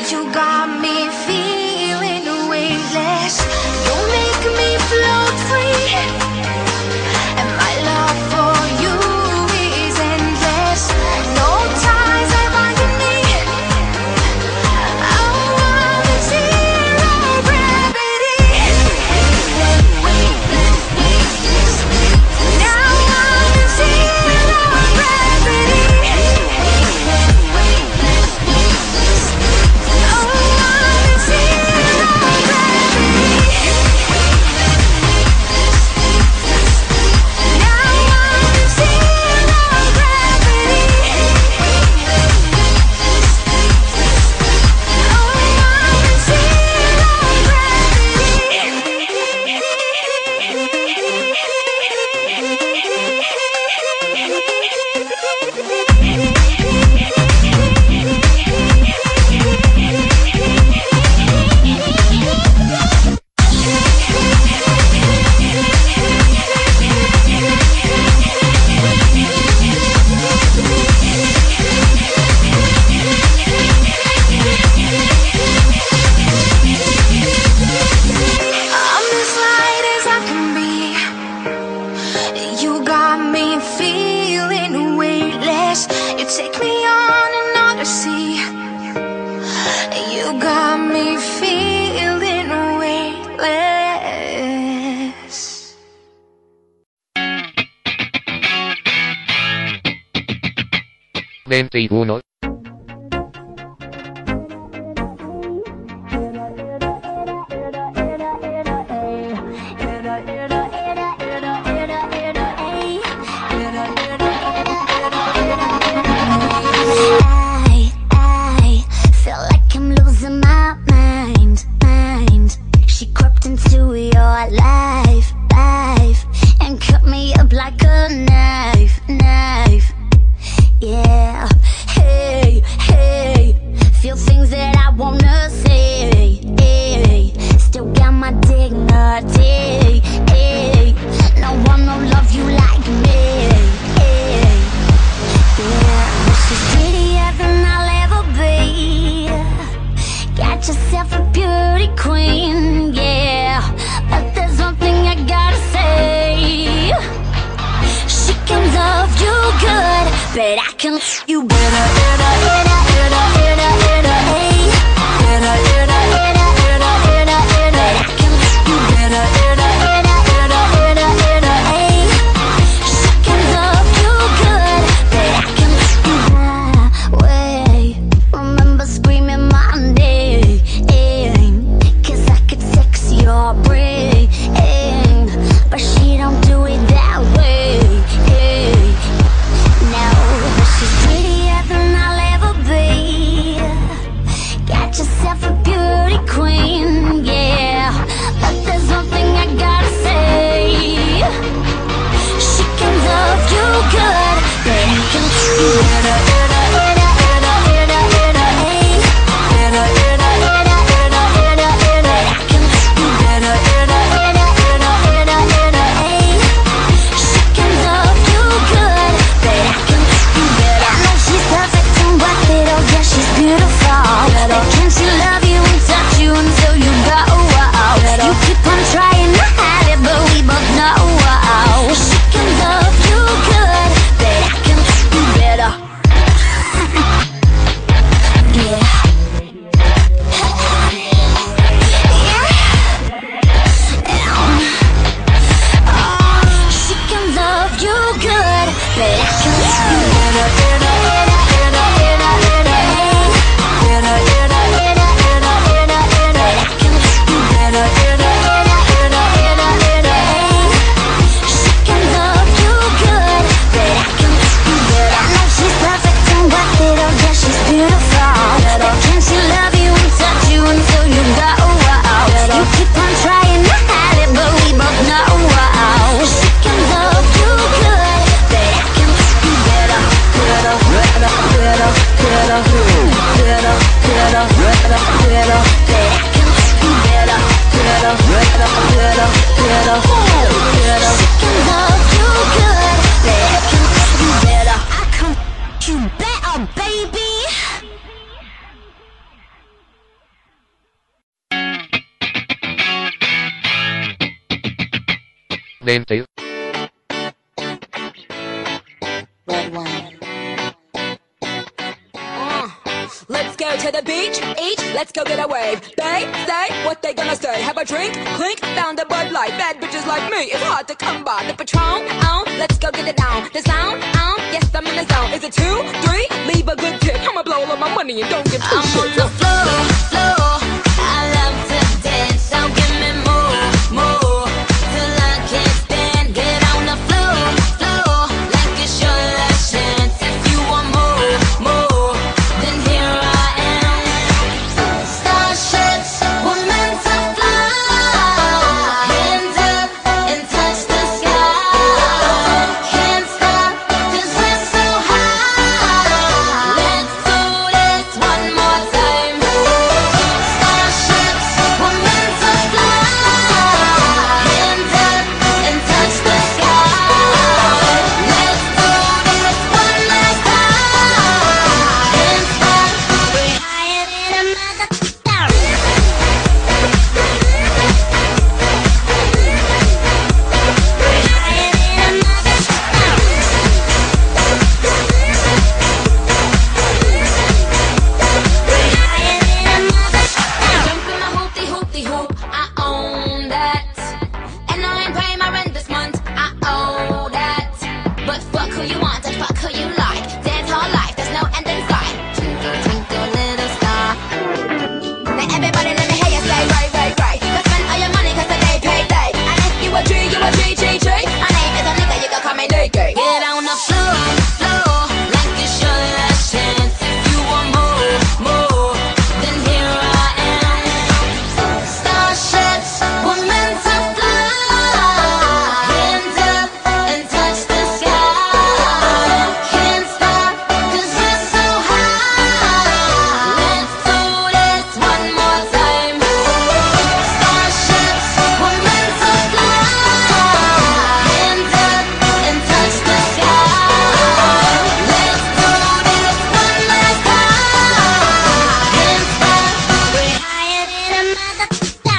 You got me feeling weightless. You make me float free, and my love for you is endless. No ties are binding me. Our world is zero gravity. Now I'm in zero gravity. Oh, I'm in zero gravity. Now I'm in zero gravity. Oh, I'm in I'm as light as I can be. You got me feeling weightless. You take me on an odyssey. You got me feeling weightless. 21. I feel like I'm losing my mind. She crept into your life, and cut me up like a knife. Yeah, hey, feel things that I wanna say. Still got my dignity. No one will love you like me. Yeah, she's prettier than I'll ever be. Got yourself a beauty queen, yeah. But there's one thing I gotta say. She can love you good, but I can love you better. She can love you good, but I can love you way. Remember screaming my name, 'cause I could sex your brain, but she don't do it that way. No, but she's prettier than I Dented. Red wine. Let's go to the beach, each, let's go get a wave. They say what they gonna say. Have a drink, clink, found a Bud Light. Bad bitches like me, it's hard to come by. The Patron, let's go get it down. The sound, yes, I'm in the zone. Is it 2, 3? Leave a good tip. I'ma blow all of my money and don't give two shits. I'm on the floor, floor. I love to dance, so give me more, more. Till I can't stand, get on the floor, floor. Like it's your last chance. If you want more, more, then here I am. Starships were meant to fly. Hands up and touch the sky. Can't stop 'cause we're so high. Let's do this one more time. Starships were meant to fly. Hands up and touch the sky. Let's do this one last time. Can't stop. We're higher than a mother. Jump in my hoopty hoop, I own that. And I ain't paying my rent this month, I owe that. But fuck who you want and fuck who you like. Dance all life, there's no end in sight. Twinkle, twinkle, little star. Now everybody let me hear you say right, right, right. Go spend all your money 'cause today payday. And if you a G, you a G, G, G. My name is a nigga, you can call me Nigga. Get on the floor, floor. Like it's your last chance. If you want more, more, then here I am. Starships were meant to fly. Hands up and touch the sky. Can't stop 'cause we're so high. Let's do this one more time. Starships were meant to fly. Hands up and touch the sky. Let's do this one last time. Can't stop. We're higher than a mother.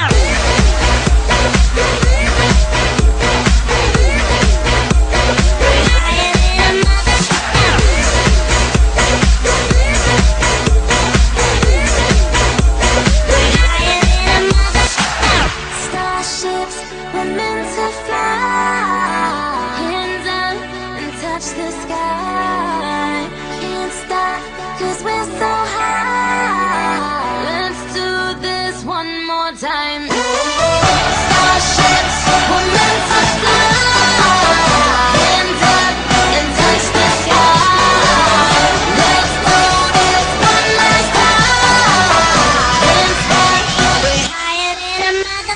Starships were meant to fly. Hands up and touch the sky. Can't stop 'cause we're so high. Let's do this one more time. Starships were meant to fly. Hands up and touch the sky. Let's do this one last time. Can't stop. We're higher than a mother.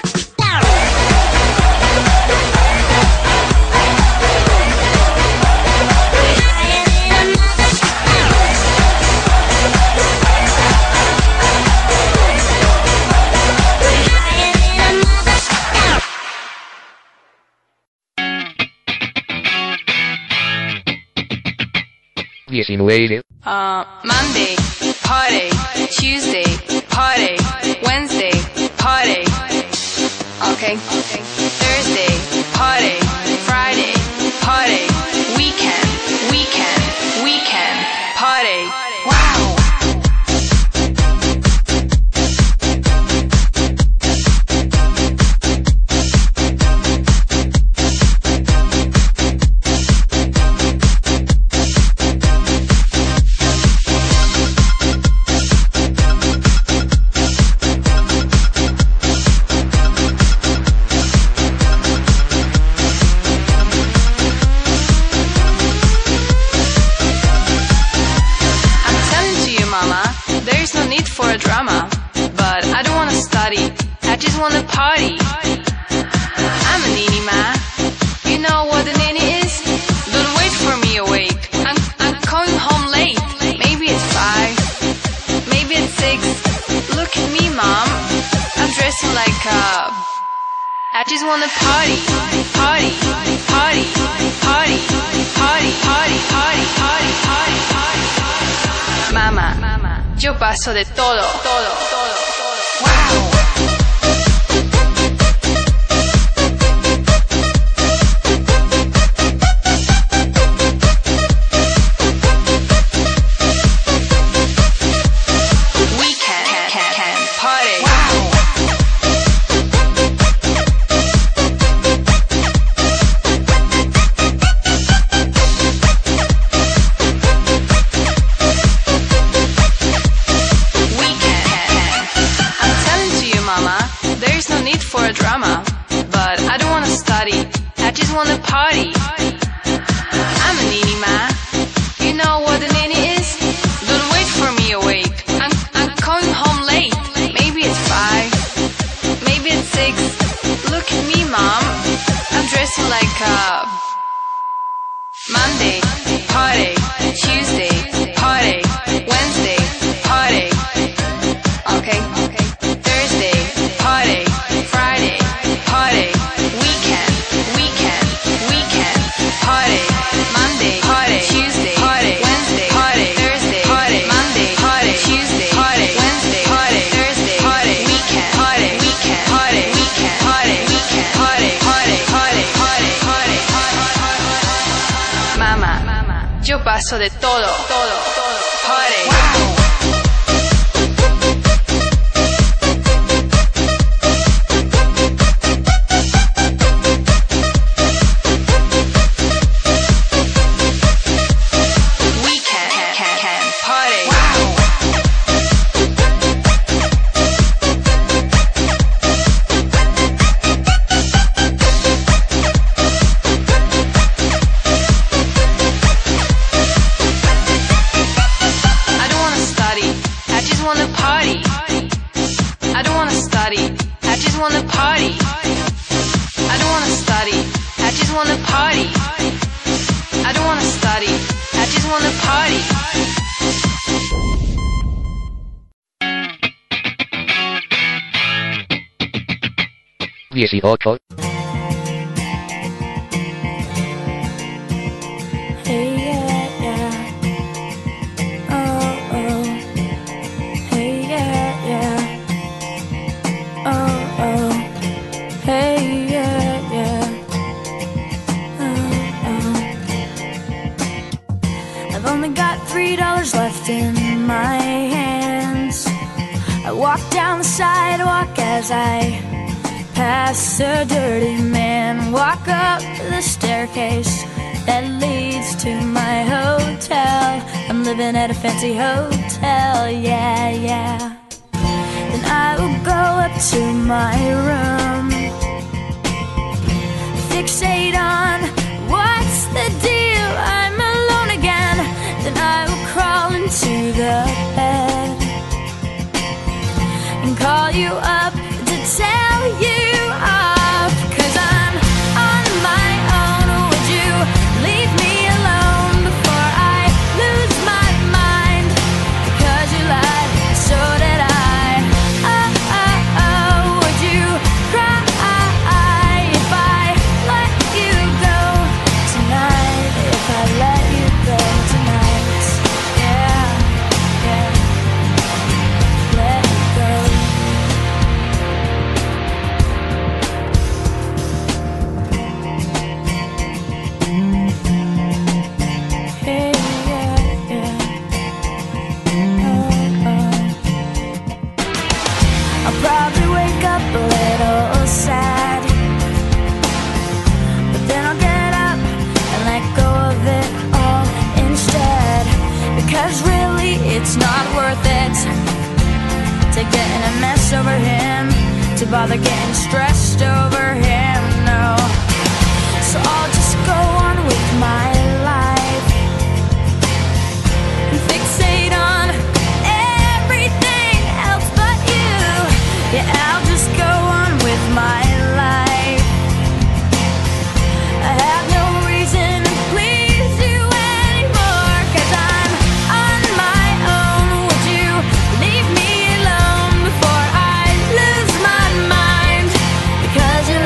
Monday, party. Tuesday, party. Wednesday, party. Okay. Thursday, party. Friday, party. Weekend, weekend, weekend, party. Wow. wanna party. I'm a nini ma. You know what a nini is? Don't wait for me awake. I'm coming home late. Maybe at 5, maybe at 6. Look at me, mom. I'm dressing like I just wanna party, party, party, party, party, party, party, party, party, party. Mamá, yo paso de todo, todo, todo. Wow. just wanna party. I'm a nini ma. You know what a nini is? Don't wait for me awake. I'm coming home late. Maybe it's 5, maybe it's 6. Look at me, mom. I'm dressing like a Monday, party. Tuesday, party. Wednesday, party. Okay. Thursday, party. Friday, party. Weekend, party. Monday, party. Tuesday, party. Wednesday, party. Thursday, party. Monday, party. Tuesday, party. Wednesday, party. Thursday, party. Weekend, party. Party. Weekend, party. Mamá, yo paso de todo. Party. Dieciocho. Hey, yeah, yeah. Oh, oh. Hey, yeah, yeah. Oh, oh. Hey, yeah, yeah. Oh, oh. I've only got $3 left in my hands. I walk down the sidewalk as I pass a dirty man, walk up the staircase that leads to my hotel. I'm living at a fancy hotel, yeah, yeah. Then I will go up to my room, fixate on what's the deal, I'm alone again. Then I will crawl into the bed and call you up to tell you off, 'cause I'm on my own. Would you leave me alone before I lose my mind? Because you lied, so did I. Oh, oh, oh, would you cry if I let you go tonight? If I let you go tonight, yeah, yeah, let you go. Hey, yeah, yeah. Oh, oh. I'll probably wake up a little sad, but then I'll get up and let go of it all instead. Because really, it's not worth it to get in a mess over him, to bother getting stressed over him, no. So I'll just go on with my life and fixate on everything else but you. Yeah, I'll just go on with my life. I have no reason to please you anymore, 'cause I'm on my own. Would you leave me alone before I lose my mind? Because you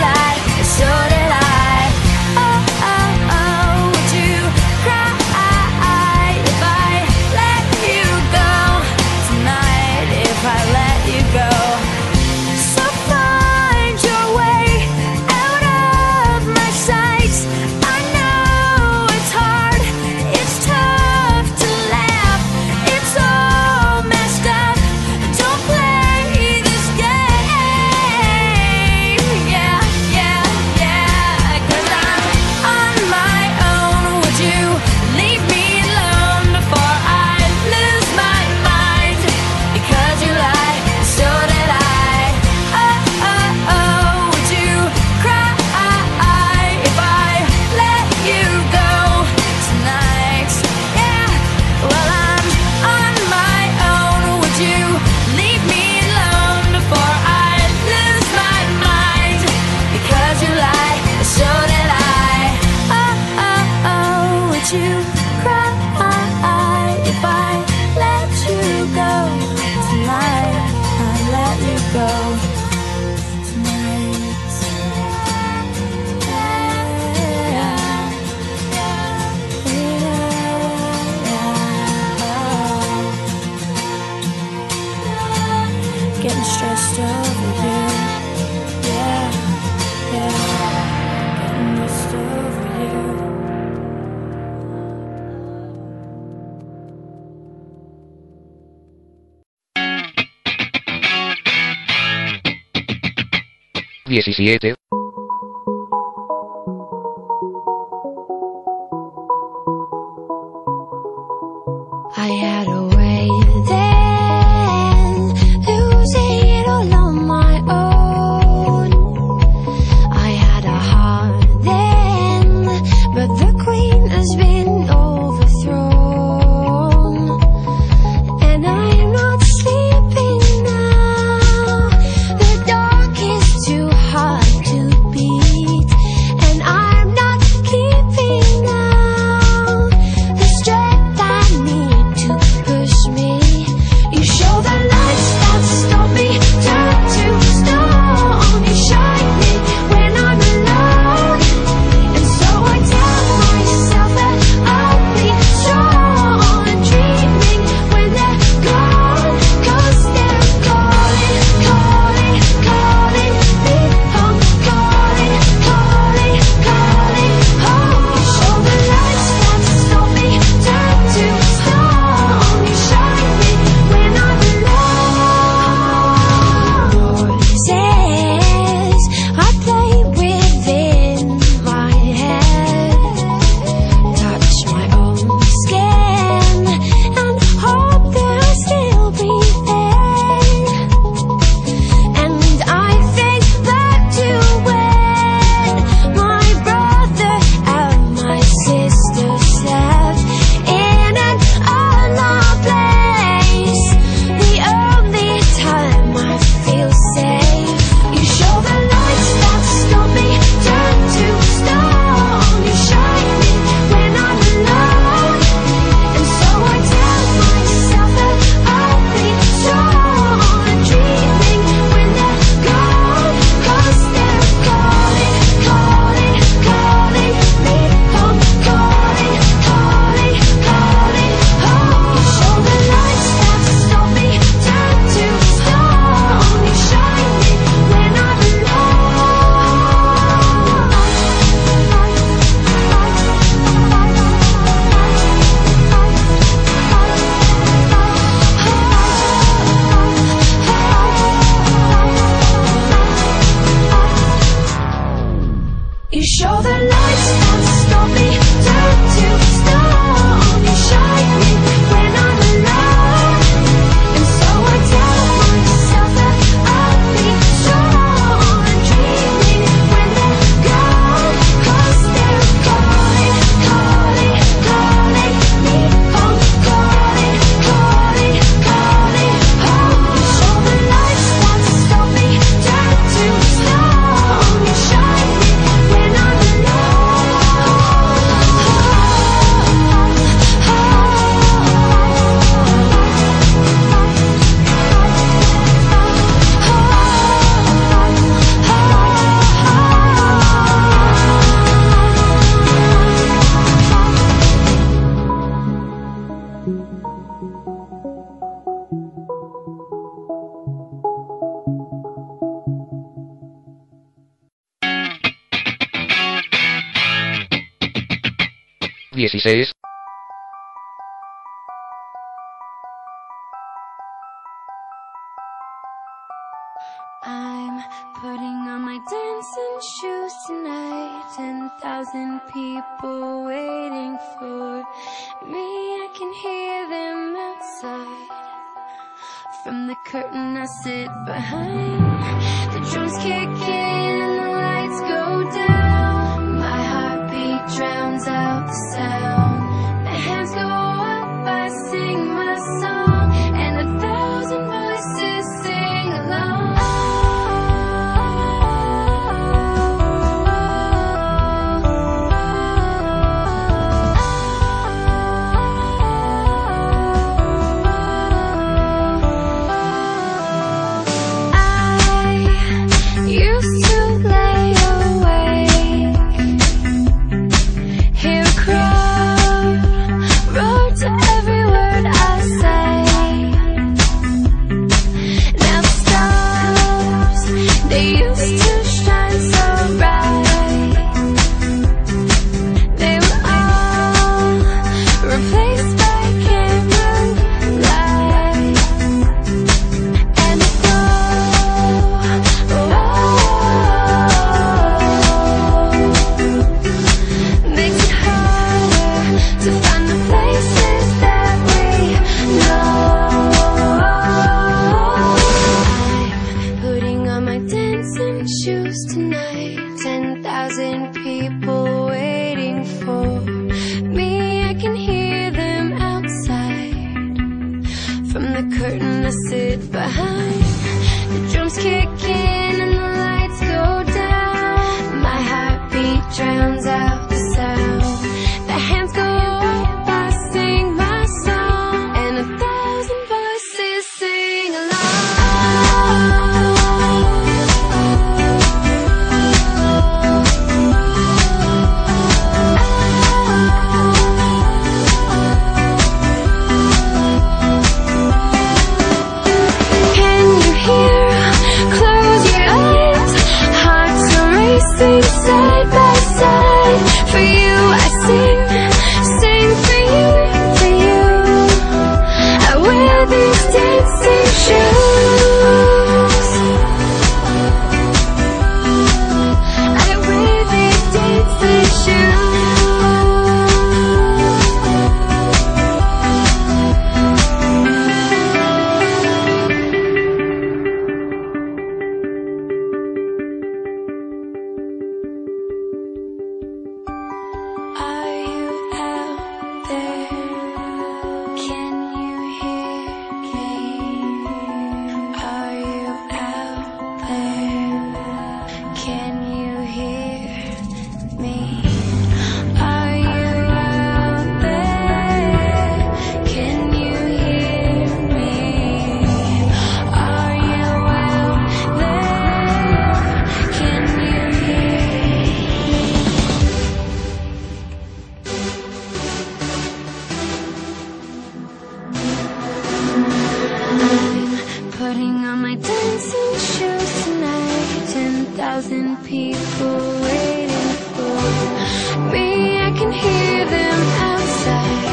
17. I had a way then, losing it all on my own. I had a heart then, but the queen has been overthrown. And I'm not sleeping now, the dark is too hard to beat. And I'm not keeping now the strength I need to push me. You show the lights that stop me, turn to stone. You shine me when I'm alone, and so I tell myself that I'll be strong. And dreaming when they're gone, 'cause they're calling, calling, calling me home. Calling, calling, calling home. You show the lights that stop me, turn to stone. You shine me when I'm alone. Voices I play within my head, touch my own skin and hope that I still breathe. And I think back to when my brother and my sister slept in an unloved place. The only time I feel safe. You show the lights that stop me, turn to stone. You shine me when I'm alone, and so I tell myself that I'll be strong. And dreaming when they're gone, 'cause they're calling, calling, calling me home. Calling, calling, calling home. You show the lights that stop me, turn to stone. You shine me when I'm alone. You show the lights that stop me, turn to stone. You shine me when I'm alone, and so I tell myself that I'll be strong. And dreaming when they're gone, 'cause they're calling, calling, calling me home. Calling, calling, calling home. You show the lights that stop me, turn to stone. You shine me when I'm alone. 16. I'm putting on my dancing shoes tonight. 10,000 people waiting for me. I can hear them outside. From the curtain I sit behind. The drums kick in and the lights go down. My heartbeat drowns out the sound. The hands go up, I sing my song, and 1,000 voices sing along. I used to on my dancing shoes tonight. 10,000 people waiting for me. I can hear them outside.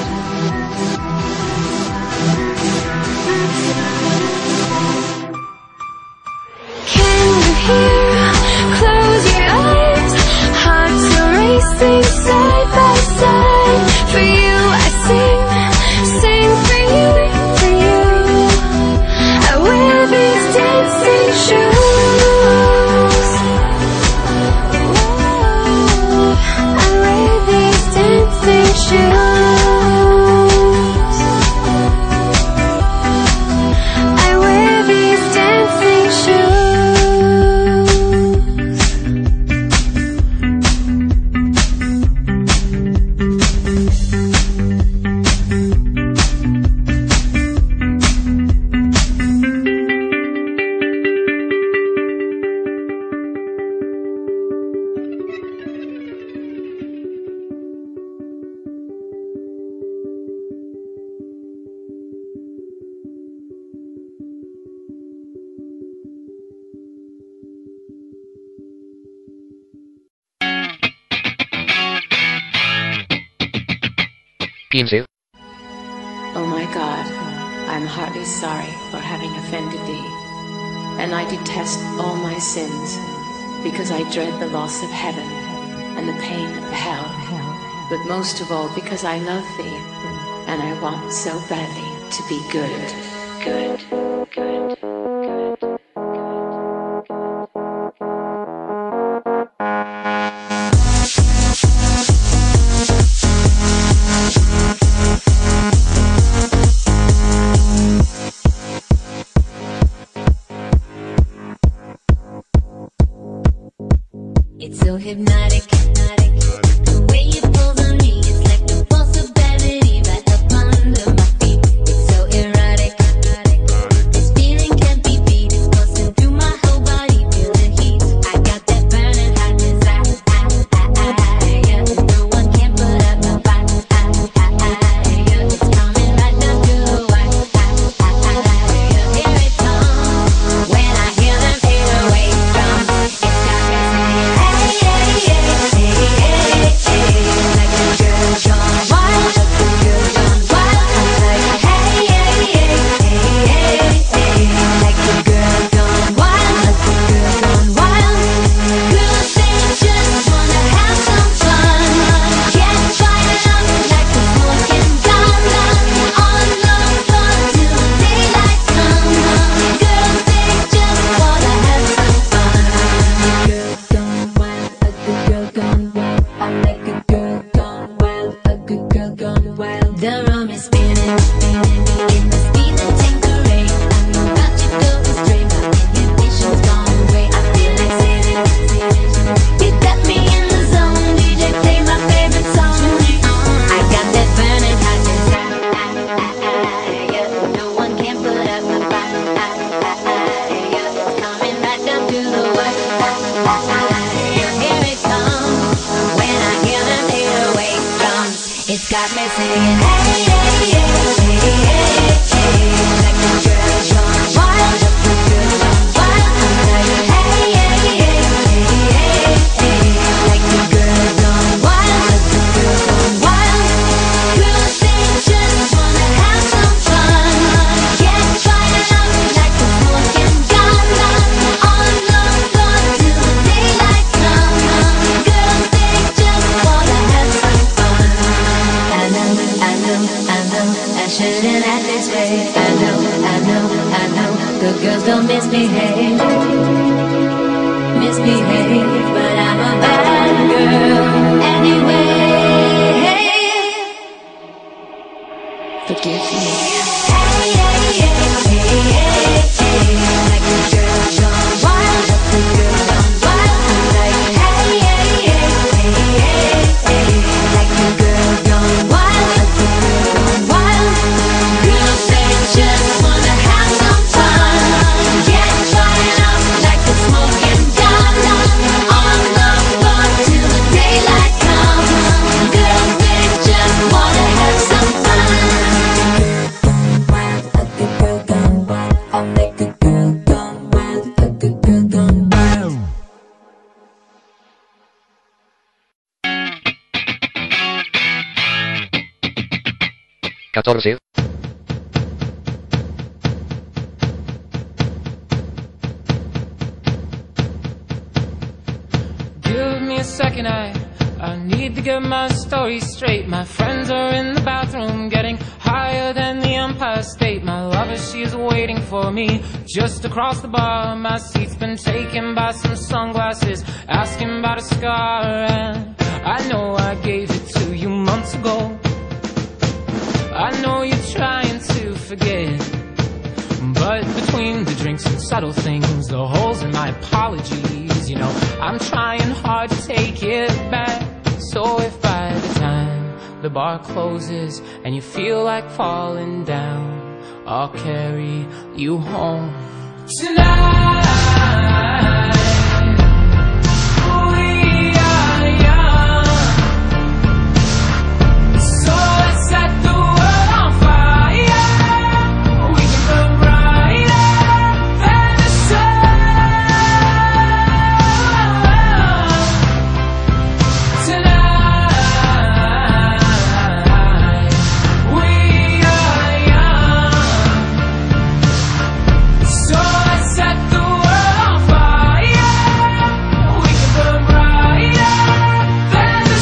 Can you hear? Close your eyes. Hearts are racing side by side. For you I sing, sing for you, for you. I wear these dancing shoes. I wear these dancing shoes. I wear these dancing shoes. Oh my God, I'm heartily sorry for having offended thee, and I detest all my sins, because I dread the loss of heaven and the pain of hell, but most of all because I love thee, and I want so badly to be good, good, good, good. It's so hypnotic, hypnotic. The way you pull on me, it's like the force of gravity right up under my feet. It's so erotic, erotic. This feeling can't be beat. It's coursing through my whole body, feel the heat. I got that burning hot desire. Yeah. No one can put up my fire. Yeah. It's coming right down to the wire. Yeah. Here it comes. When I hear them 808 drums, it's got me singing. The room is spinning, spinning in the speeding tanqueray. I'm about to go astray, my inhibitions gone away. I feel like sailing, sailing. You got me in the zone, DJ play my favorite song. I got that burning hot desire. Yeah, no one can put up my fire. Yeah, it's coming right down to the wire. Here it comes. When I hear them 808 drums, it's got me singing. Like the girl gone wild, the girl gone wild. Like the girl gone wild, the girl gone wild. Girls, they just wanna have some fun. Get fired up like the smoking gun. On the floor till the daylight comes. Girls, they just wanna have some fun. I know, I shouldn't act this way. I know, good girls don't misbehave, but I'm a bad girl anyway. Forgive me. Like the girl gone wild, the girl gone wild. Like the girl gone wild, the girl gone wild. Girls, they just wanna have some fun. Get fired up like the smoking gun. On the floor till the daylight comes. Girls, they just wanna have some fun. 14. Give me a second, I need to get my story straight. My friends are in the bathroom getting higher than the Empire State. My lover, she's waiting for me just across the bar. My seat's been taken by some sunglasses asking about a scar. And I know I gave it to you months ago. I know you're trying to forget, but between the drinks and subtle things, the holes in my apologies, you know, I'm trying hard to take it back. So if by the time the bar closes and you feel like falling down, I'll carry you home tonight. We are young, so let's set the world on fire. We can burn brighter than the sun tonight. We are young, so let's set the world on fire. We can burn brighter than the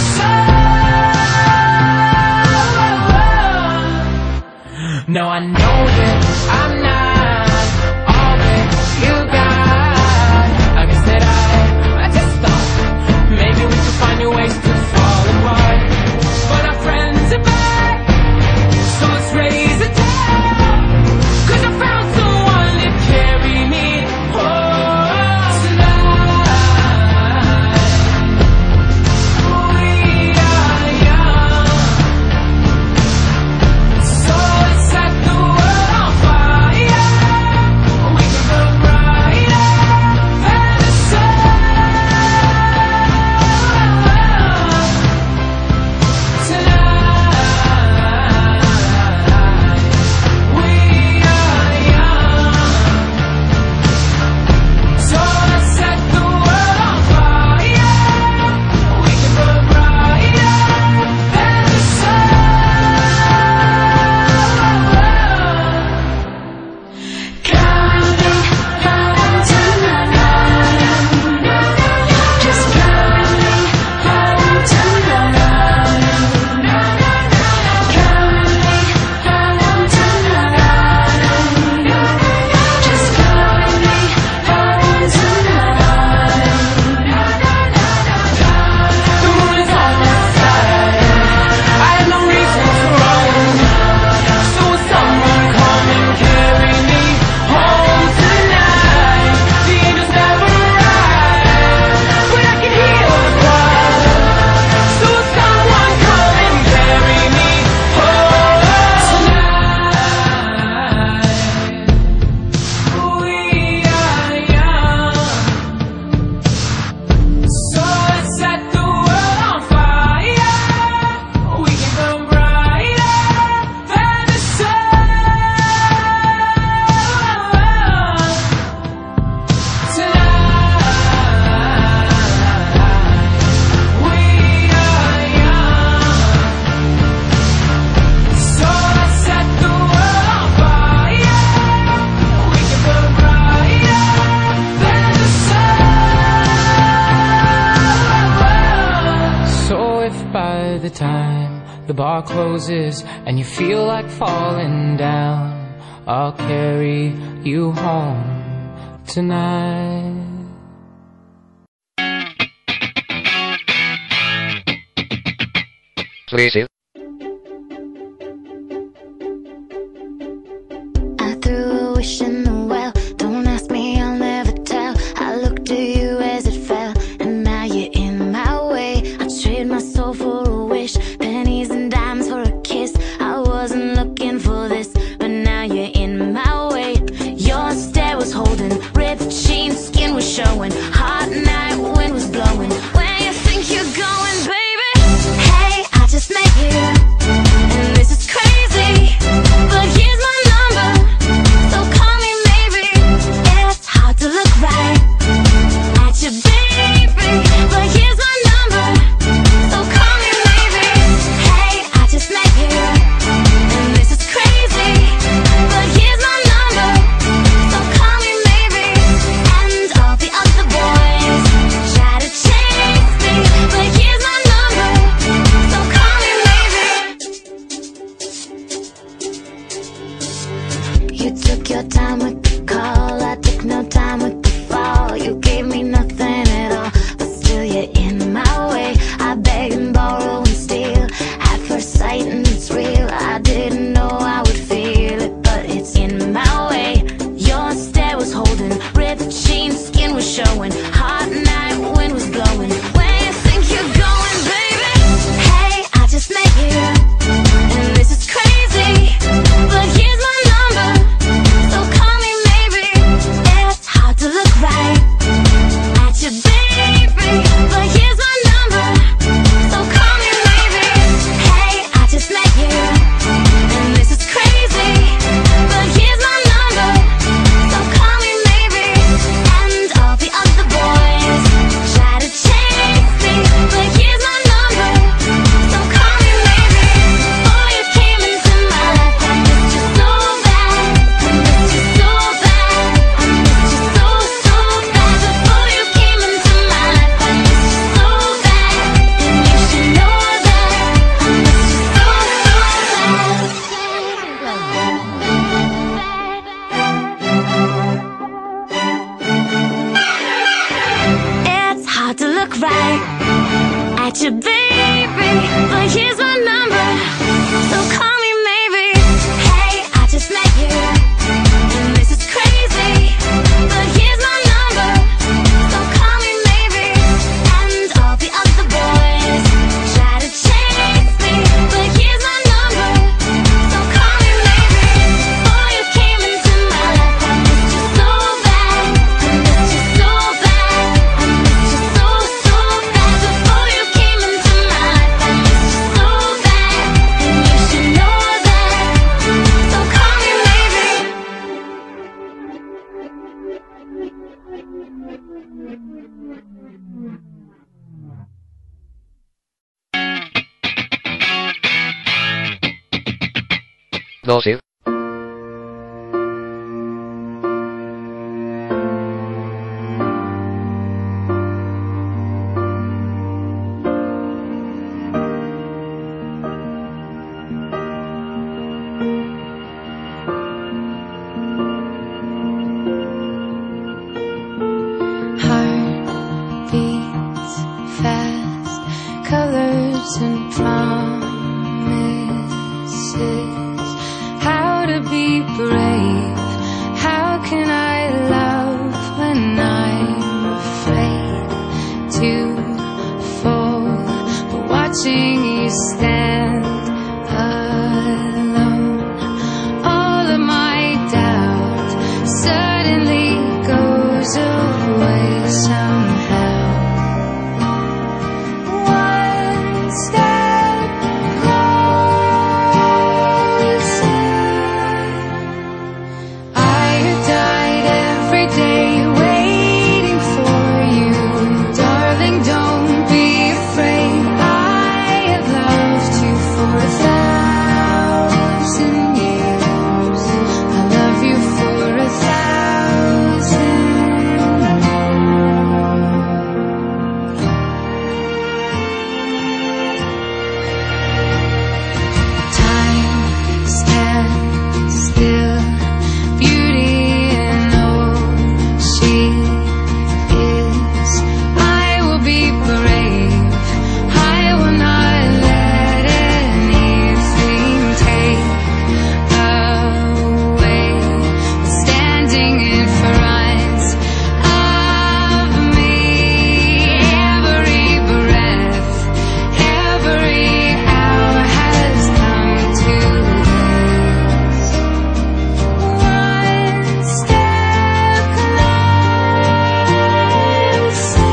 sun. No, I know that I'm not all that you got. I guess that I just thought maybe we could find new ways to fall apart. But our friends are back, so let's raise a toast. 'Cause I found someone to carry me home tonight. We are young, so let's set the world on fire. We can burn brighter than the sun tonight. We are young, so let's set the world on fire. We can burn brighter than the sun. Coming home tonight. Just coming home tonight. Coming home tonight. Just coming home tonight. The moon is on my side. I have no reason to run. So will someone come and carry me home tonight? The angels never arrive, but I can hear the choir. So will someone come and carry me home tonight? We are young, so let's set the world on fire. We can burn brighter than the sun tonight. We are young, so let's set the world on fire. We can burn brighter than the sun. So if by the time the bar closes and you feel like falling down, I'll carry you home tonight. Please. I threw a wish in the well. Don't ask me, I'll never tell. I looked at you as it fell, and now you're in my way. I trade my soul for a wish, pennies and dimes for a kiss. I wasn't looking for this, but now you're in my way. Your stare was holding, ripped jeans, skin was showing. Hot night, wind was blowing. Where you think you're going, baby? Hey, I just met you. but here's my number, so call me maybe. Hey, I just met you, and this is crazy, but here's my number, so call me maybe. And all the other boys try to chase me, but here's my number, so call me maybe. Before you came into my life, I missed you so bad, I missed you so bad, I missed you so bad. Before you came into my life, I missed you so bad, and you should know that, so call me maybe. Doce. Heart beats fast, colors and promises. How to be brave? How can I love when I'm afraid to fall? But watching you stand alone, all of my doubt suddenly goes away somehow. One step closer. I have died every day waiting for you. Darling, don't be afraid. I have loved you for 1,000 years. I love you for 1,000 Time stands still, beauty and all she is. I will be brave, I will not let anything take away. Standing in front of me, every breath, every hour has come to this. One step closer.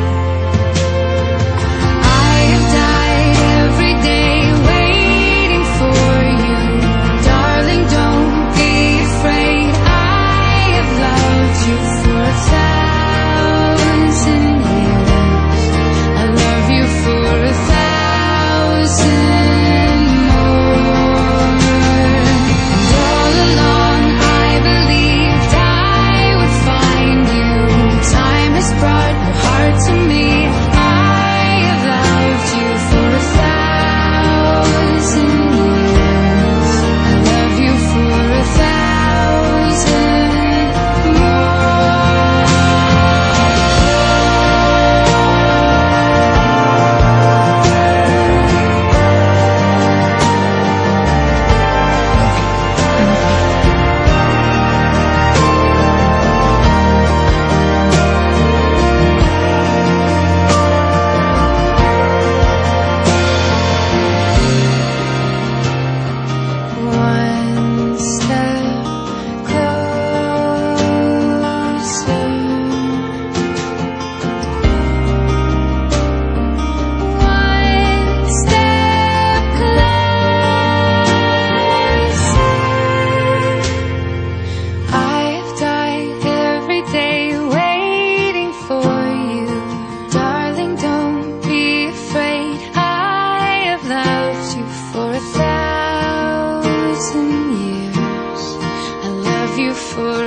I have died every day waiting for you. Darling, don't be afraid. I have loved you for 1,000 years. I love you for 1,000 more. And all along I believed I would find you. Time has brought your heart to me. I have loved you for 1,000 years. I love you for 1,000 One step closer. One step closer. I have died every day waiting for you. Darling, don't be afraid. I have loved you for 1,000 years. I love you for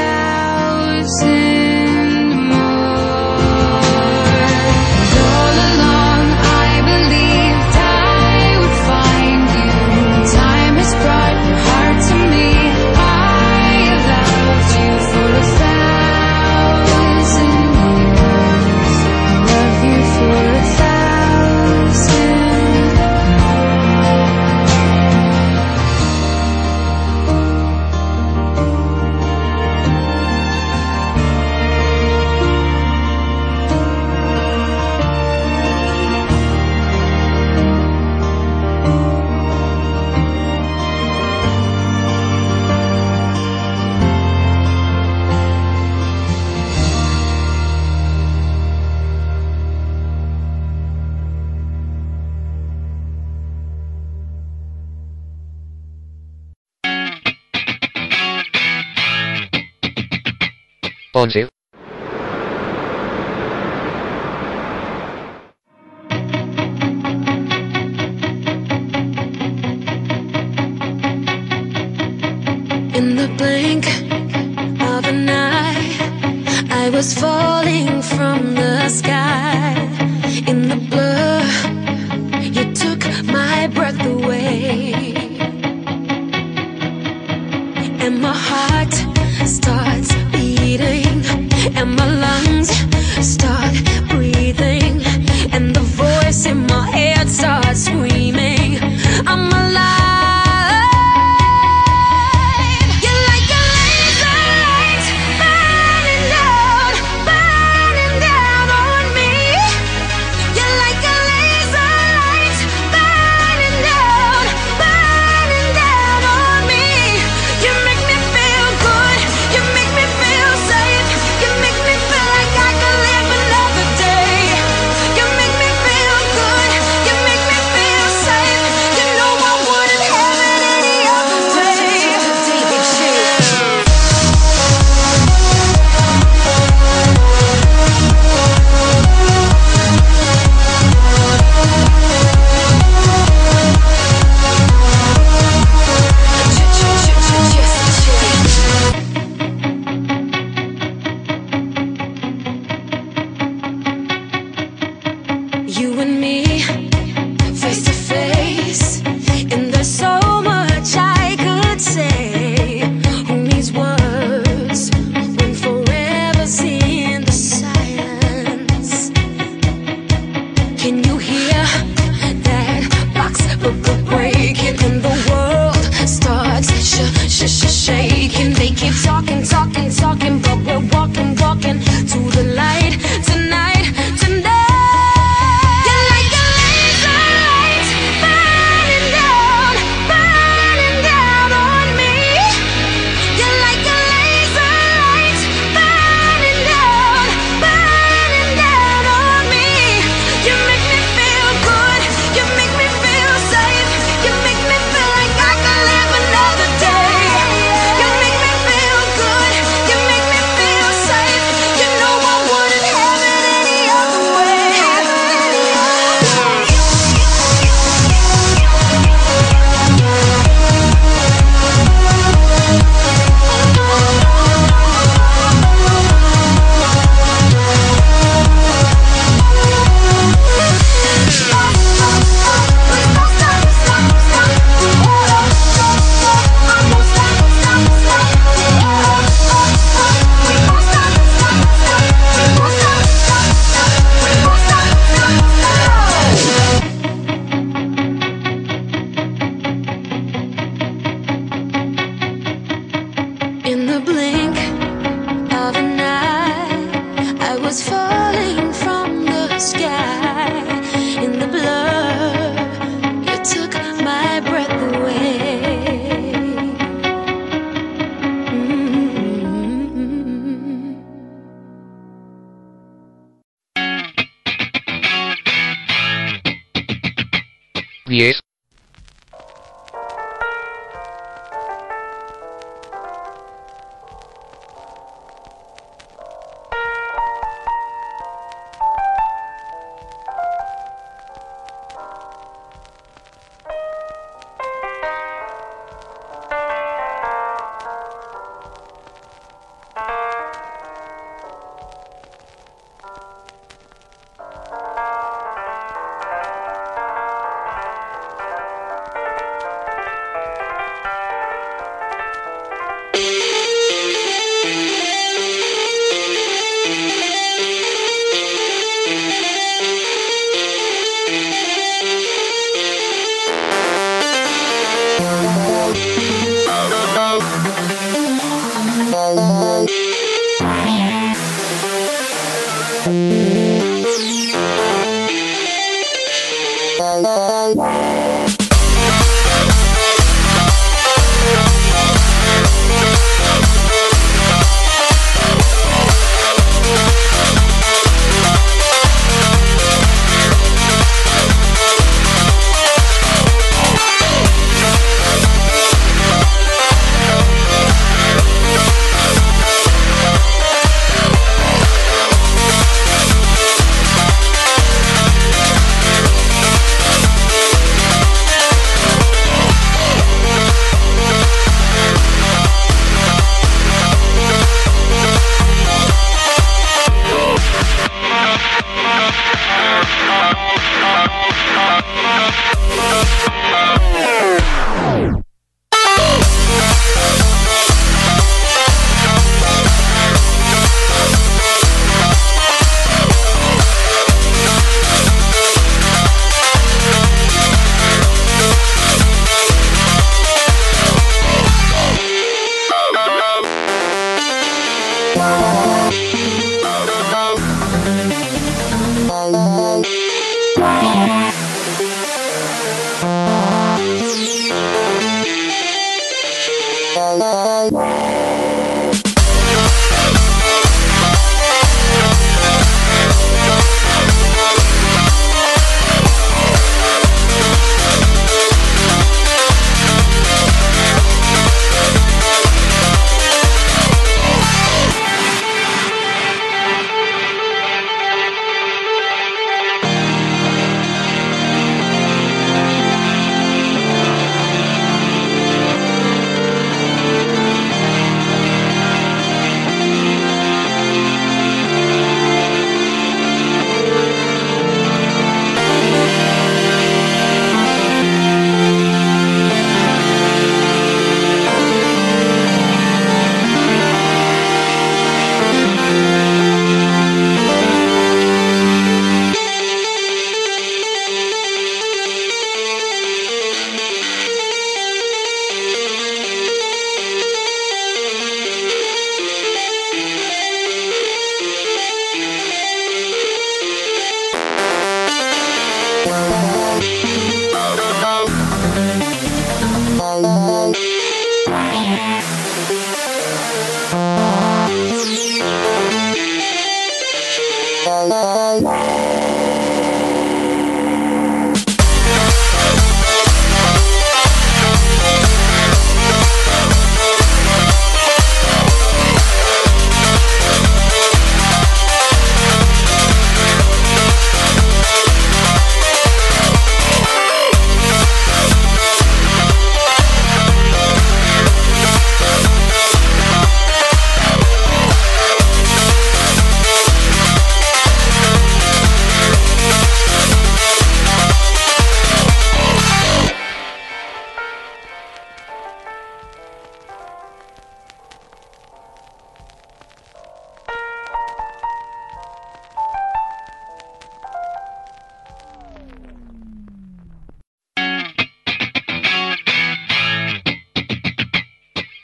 1,000 more. And all along I believed I would find you. Time has brought your heart to me. I have loved you for 1,000 years. I love you for 1,000 11. In the blink of an eye, I was falling from the sky. In the blur, you took my breath away, and my heart starts beating, and my lungs start breathing, and the voice in my head starts screaming, I'm alive. You and me, face to face, and there's so much I could say. Who needs words when forever's in the silence? Can you hear that box breaking and the world starts shaking? They keep talking, but we're walking to the light tonight. In the blink of an eye, I was falling from the sky. In the blur, you took my breath away. Yes.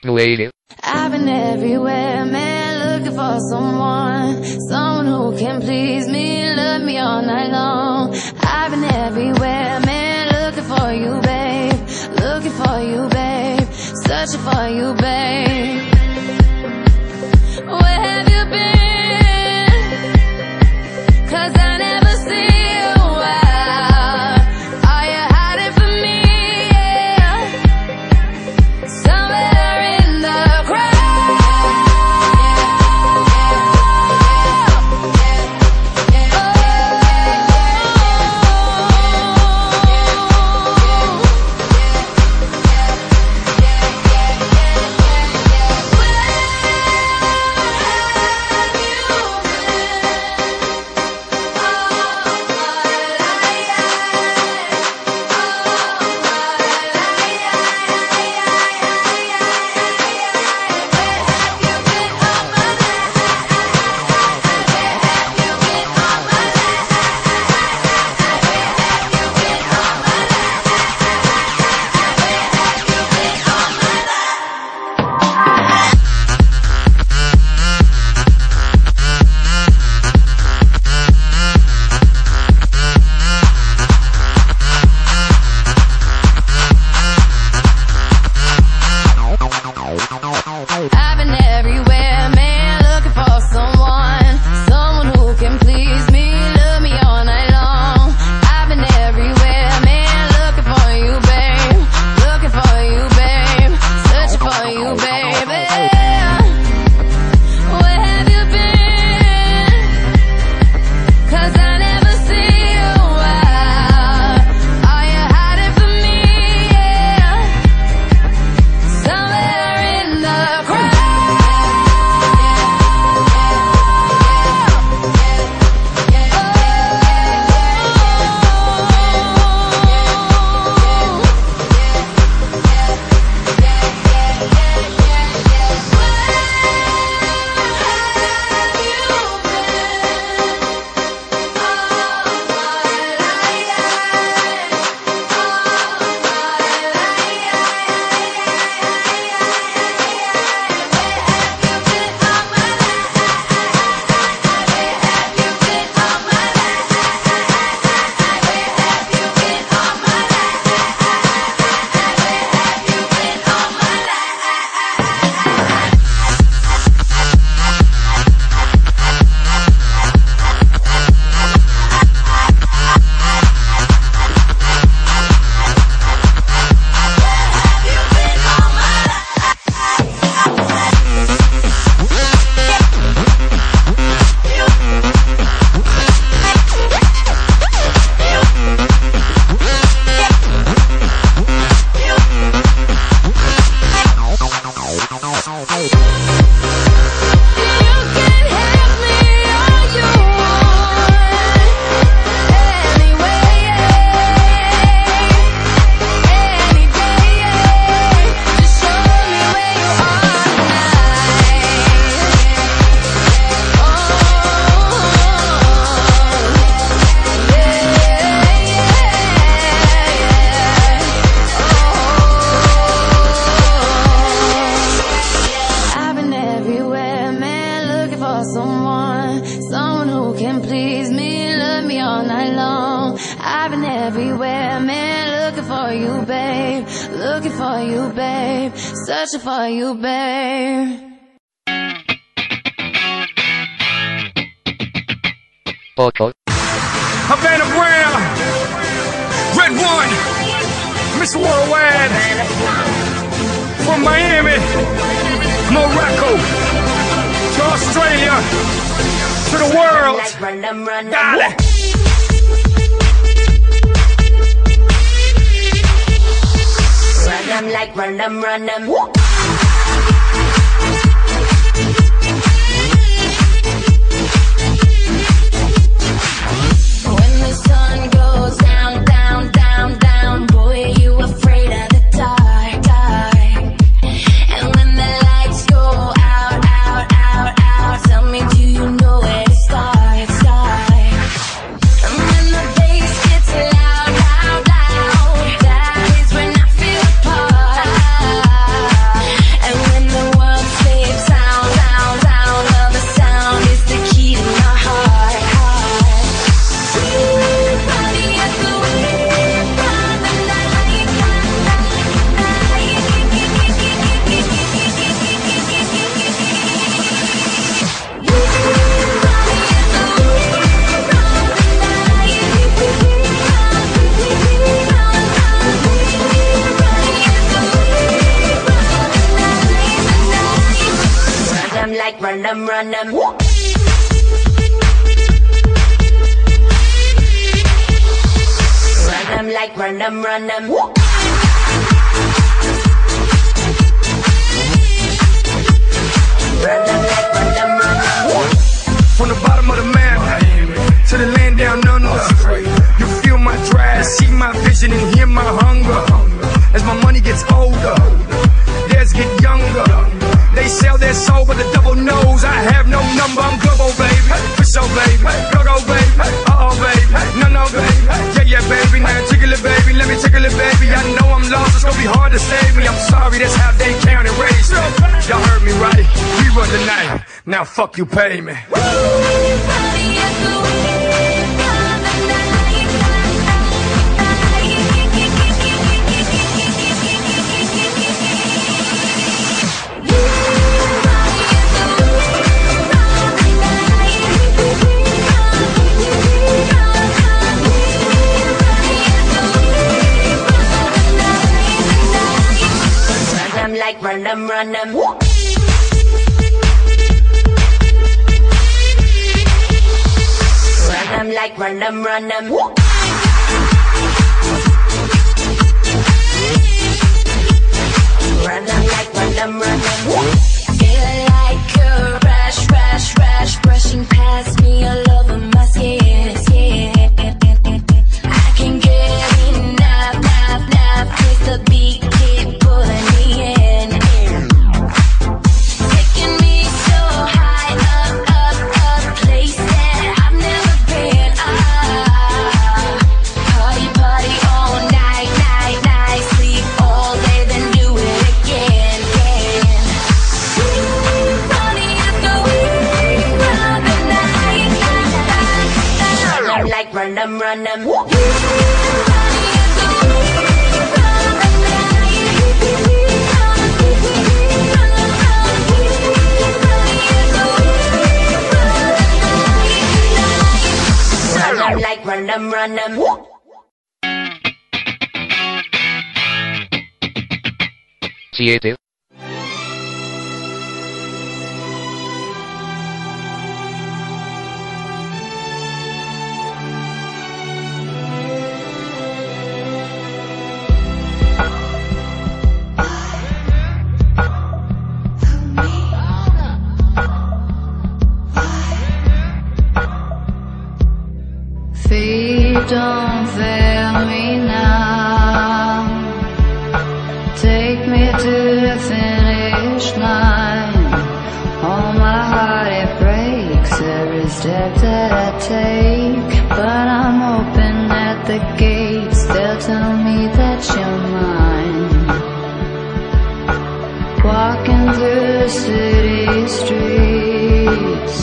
Native. I've been everywhere, man, looking for someone who can please me, love me all night long. I've been everywhere, man, looking for you, babe, searching for you, babe. Where have you been? 'Cause I never see you out. Are you hiding from me? Yeah. Somewhere in the I've been everywhere, man, looking for someone who can please me, love me all night long. I've been everywhere, man, looking for you, babe, searching for you, baby. Where have you been? 'Cause I never see you out. Are you hiding from me? Yeah. Somewhere in the someone who can please me, love me all night long. I've been everywhere, man, looking for you, babe, searching for you, babe. Poco. Havana Brown, Red One, Mr. Worldwide, from Miami, Morocco, to Australia, to the world. Dale. Run them. When the sun goes down, down, down, down, boy, you afraid of the dark, dark. And when the lights go out, out, out, out, tell me, do you know where to start, start? And when the bass gets loud, loud, loud, that is when I feel apart. them, run them. Run them like run them, run them. Run them like run them, run them. From the bottom of the map to the land down under, you feel my drive, see my vision and hear my hunger. As my money gets older, theirs get younger. They sell their soul, but the devil knows I have no number. I'm global, baby, for sure, baby. Go, baby, uh-oh, baby, no, baby. Yeah, baby, now tickle it, baby, let me tickle it, baby. I know I'm lost, it's gonna be hard to save me. I'm sorry, that's how they count and raise me. Y'all heard me right, we run the night. Now fuck you, pay me. Like run them, run them. Run them like run them, run them. Run them like run them, run them. Feel like a rash, brushing past me all over my skin. I can get enough, 'cause the beat keep pulling me in. Taking me so high up, place that I've never been. Party all night, sleep all day, then do it again. Party after week, round the night. Run them like run them, run them. Like run them, run them. Siete. Feet don't fail me now. Take me to the finish line. Oh, my heart, it breaks every step that I take. But I'm open at the gates. They'll tell me that you're mine. Walking through the city streets.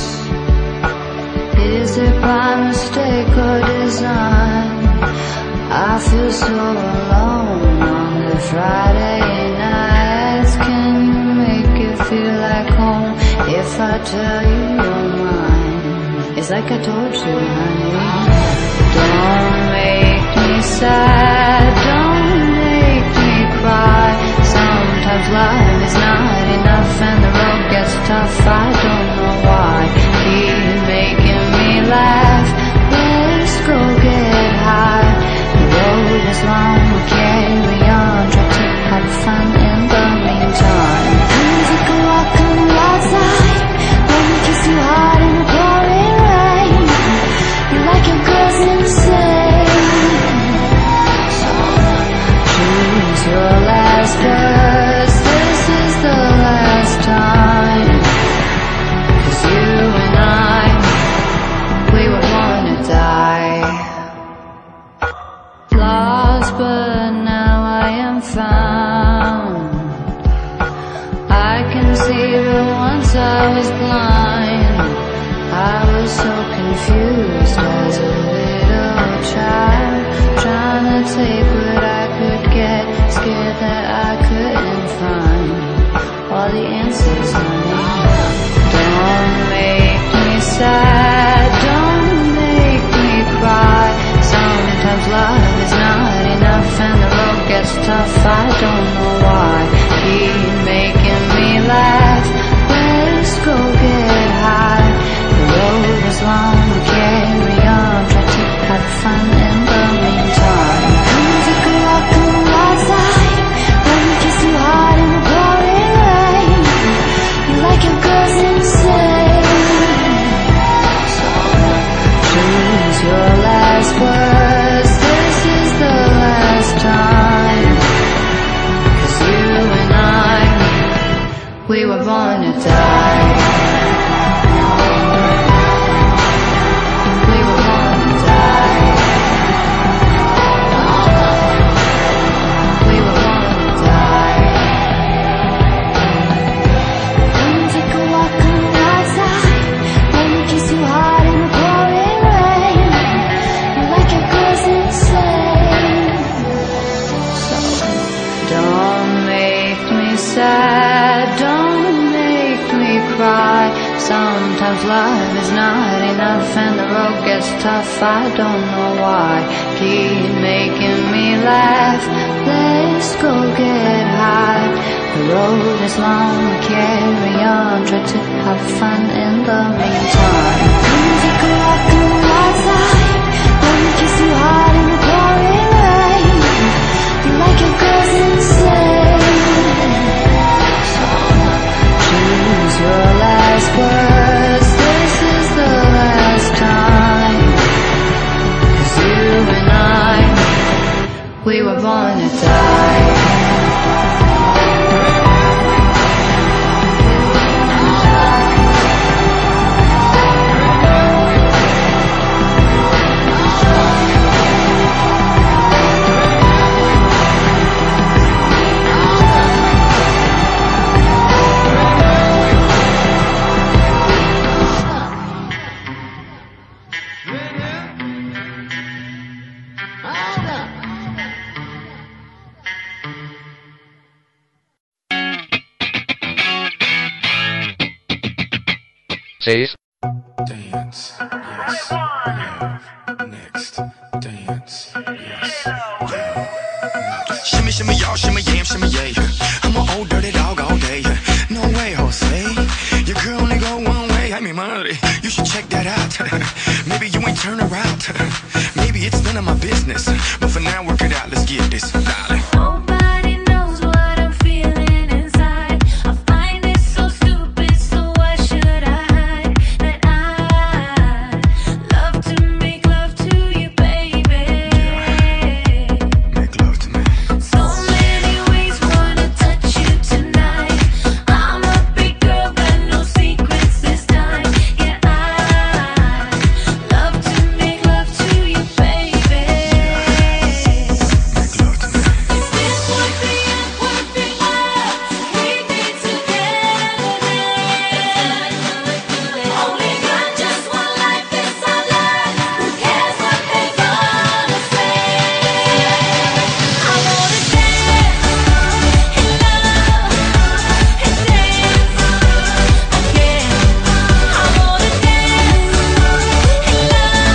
Is it by mistake or design? I feel so alone on the Friday nights. Can you make it feel like home if I tell you you're mine? It's like I told you, honey. Don't make me sad, don't make me cry. Sometimes life is not enough and the road gets tough. I don't know why. Keep making me laugh. Let's go get high. The road is long, we carry on. Try to have fun in the meantime. Take a walk on the wild side. Let me kiss you hard in the pouring rain. You like your girls insane. So choose your last words. This is the last time. 'Cause you and I, we would wanna die. Lost, but now I am found. I can see, but once I was blind. I was so confused as a little child, trying to take what I could get, scared that I could sad, don't make me cry. Sometimes love is not enough and the road gets tough. I don't know why, keep making me laugh. Let's go get high. The road is long, carry on, try to have fun in the meantime. Music rock and outside, let me kiss you hard in the pouring rain. You like your girls insane. So choose your last words, this is the last time. 'Cause you and I, we were born to die. Says. Dance, yes, love, next. Dance, yes, love, next. Shimmy, shimmy, y'all, shimmy, yam, shimmy, yay. I'm an old dirty dog all day. No way, Jose. Your girl only go one way. I mean, money. You should check that out. Maybe you ain't turn around. Maybe it's none of my business. But for now, work it out. Let's get this, darling. Nobody knows what I'm feeling inside. I find it so stupid, so why should I hide that I love to make love to you, baby? Make love to me. So many ways wanna touch you tonight. I'm a big girl, got no secrets this time. Yeah, I love to make love to you, baby. Make love to me. Is this would be a perfect world? We'd be together then. Only got just one life, it's our life. Who cares what they gonna say? I wanna dance in love and dance again. I wanna dance in love and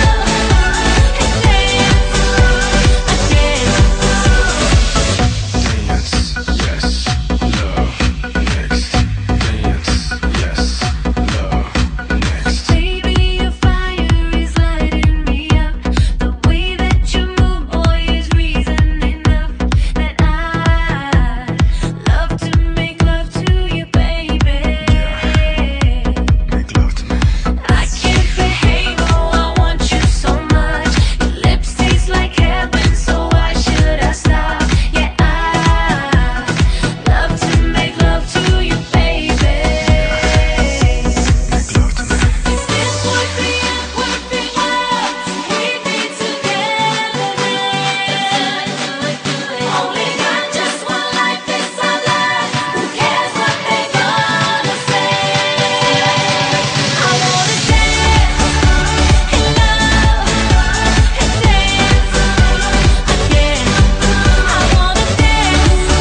dance again. Dance, yes, love, next. Dance, yes, love, next. Baby, your fire is lighting me up. The way that you move, boy, is reason enough that I love to make love to you, baby. Make love to me. I can't behave, oh, I want you so much. Your lips taste like heaven, so why should I stop? Yeah, I love to make love to you, baby. Make love to me. Is this would be a perfect world? We'd be together then. Only got just one life, it's our life. Who cares what they gonna say? I wanna dance in love and dance again. I wanna dance in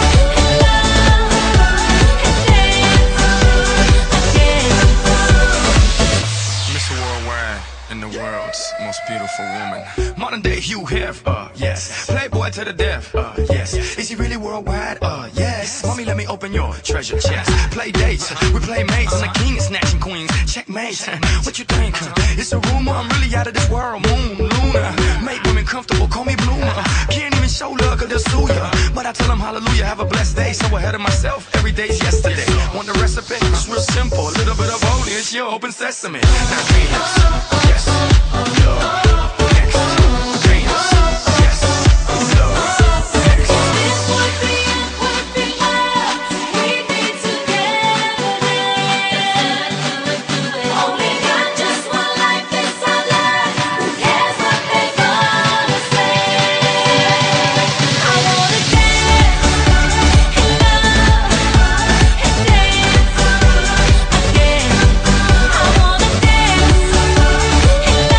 love and dance again. Mr. Worldwide and the world's most beautiful woman. Modern day Hugh Hef, yes. Playboy to the death, yes. Is he really worldwide? Yes. Mommy, let me open your treasure chest. Play dates, we play mates. I'm the king of snatching queens. Checkmate. What you think? It's a rumor. I'm really out of this world. Moon, Luna. Make women comfortable. Call me Bloomer. Can't even show love 'cause they'll sue ya. But I tell them hallelujah. Have a blessed day. So ahead of myself. Every day's yesterday. Want the recipe? It's real simple. A little bit of holy. It's your open sesame. Now dance. Yes. Love. Next. Dance. Yes. Love. Next. This would be a perfect world. We'd be together then. Only got just one life, it's our life. Who cares what they gonna say? I wanna dance in love and dance again. I wanna dance in love and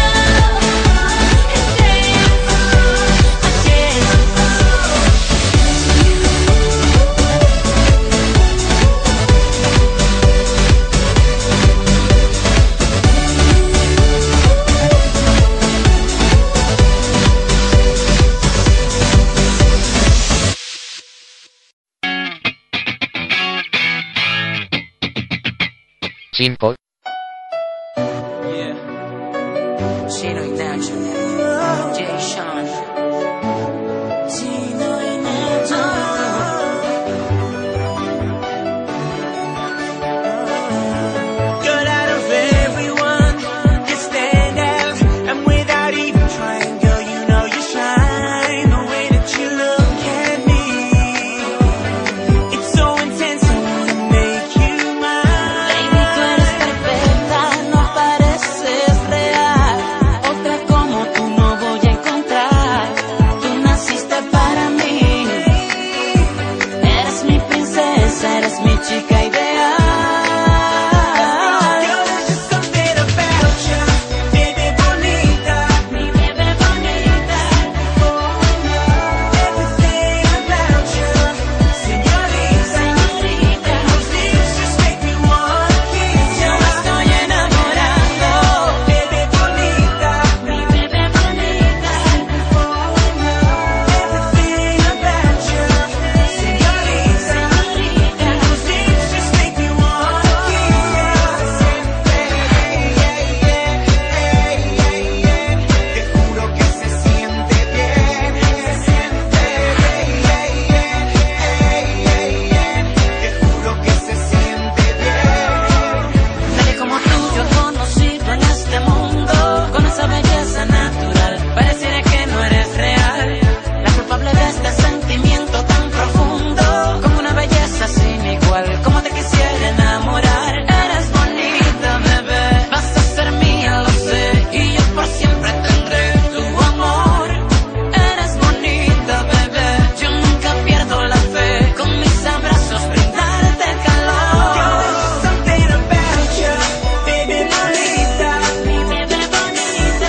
5. Yeah. Chino y Nacho. Jay Sean. Chino y Nacho. You're out of everyone, you stand out, and without even trying, girl, you know you shine. The way that you look at me, it's so intense, I wanna make you mine. Baby, tú eres perfecta, no pareces real. Otra como tú no voy a encontrar. Tú naciste para mí. Eres mi princesa, eres mi chica ideal. Girl, there's just something about you, baby bonita. Mi bebé bonita. Everything about you, señorita. Those lips just make me wanna kiss Yo you. me estoy enamorando. Baby bonita. Mi bebé bonita. Everything about you, señorita. Those lips just make me wanna kiss you. Te juro que se siente bien, se siente bien. Te juro que se siente bien. Nadie como tú yo he conocido en este mundo. Con esa belleza natural, pareciera que no eres real. La culpable de este sentimiento tan profundo. Con una belleza sin igual, como te quisiera enamorar. Eres bonita, bebé, vas a ser mía, lo sé. Y yo por siempre tendré tu amor. Eres bonita, bebé, yo nunca pierdo la fe. Con mis abrazos brindarte calor. Something about you, baby bonita. Mi bebé bonita.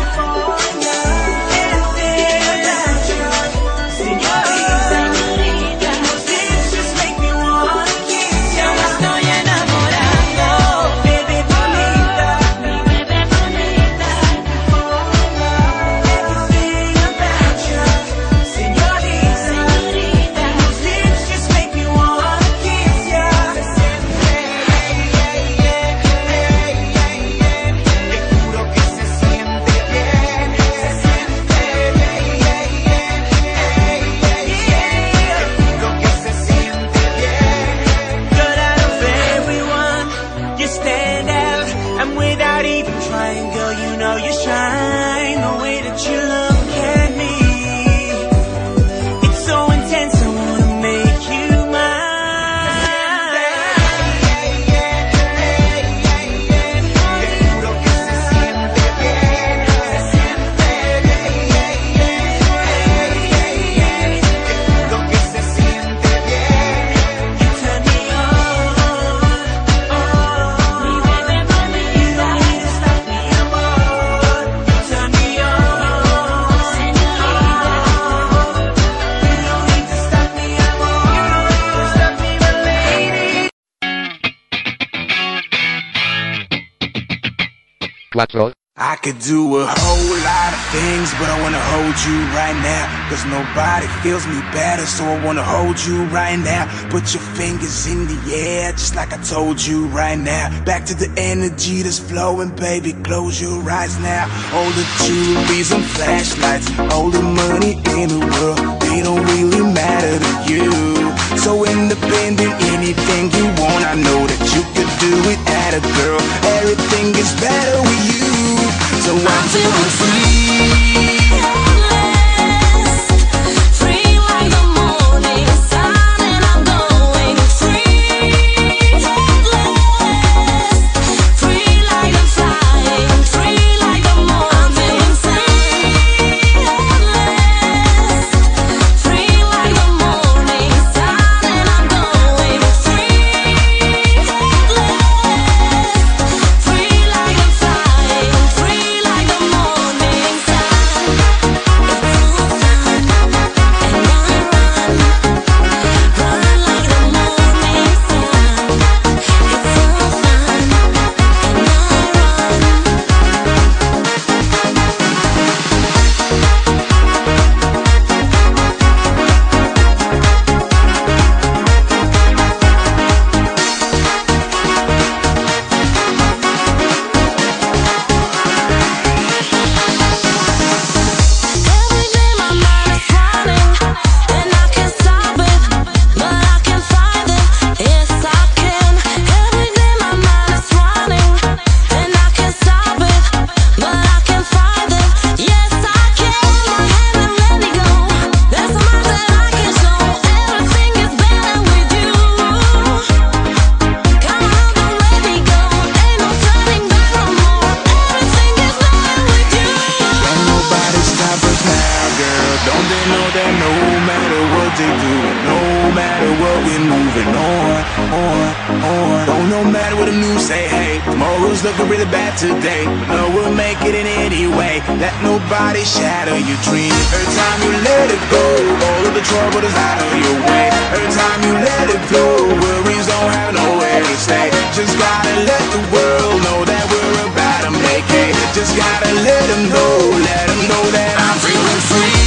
Everything about you, señorita. Those lips just make me wanna kiss Yo you. me estoy enamorando. Baby bonita. Mi bebé bonita. Everything about you, señorita. Those lips just make me wanna kiss you. Te juro que se siente bien, se siente bien. Te juro que se siente bien. You're out of everyone, you stand out, and without even trying, girl, you know you shine. The way that you look at me, it's so intense, I wanna make you mine. Te juro que se siente bien, se siente bien. Te juro que se siente bien. You turn me on, Mi bebé bonita. you don't need to stop me, amor. You turn me on, you don't need to stop me, amor. Stop me, my lady. 4. I could do a whole lot of things, but I wanna hold you right now. Cause nobody feels me better, so I wanna hold you right now. Put your fingers in the air, just like I told you right now. Back to the energy that's flowing, baby, close your eyes now. All the jewelries and flashlights, all the money in the world, they don't really matter to you. So independent, anything you want, I know that you could do it at a girl. Everything is better with you. So I'm feeling free. Free like the morning sun, and I'm going free. Free like I'm flying, free like the morning sun. Free like the morning sun. And no matter what, we're moving on. Oh, no matter what the news say, hey, tomorrow's looking really bad today, but no, we'll make it in any way. Let nobody shatter your dream. Every time you let it go, all of the trouble is out of your way. Every time you let it flow, worries don't have nowhere to stay. Just gotta let the world know that we're about to make it. Just gotta let them know that I'm feeling free.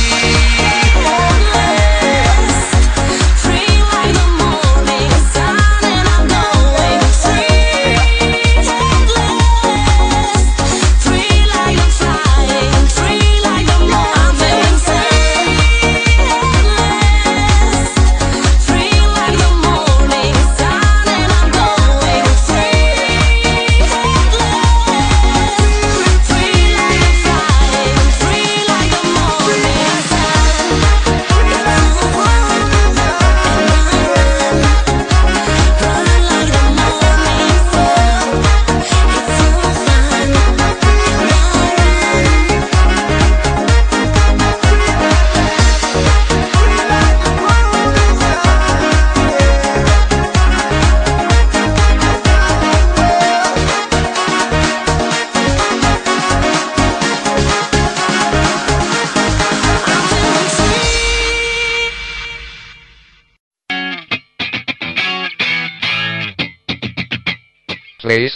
Please.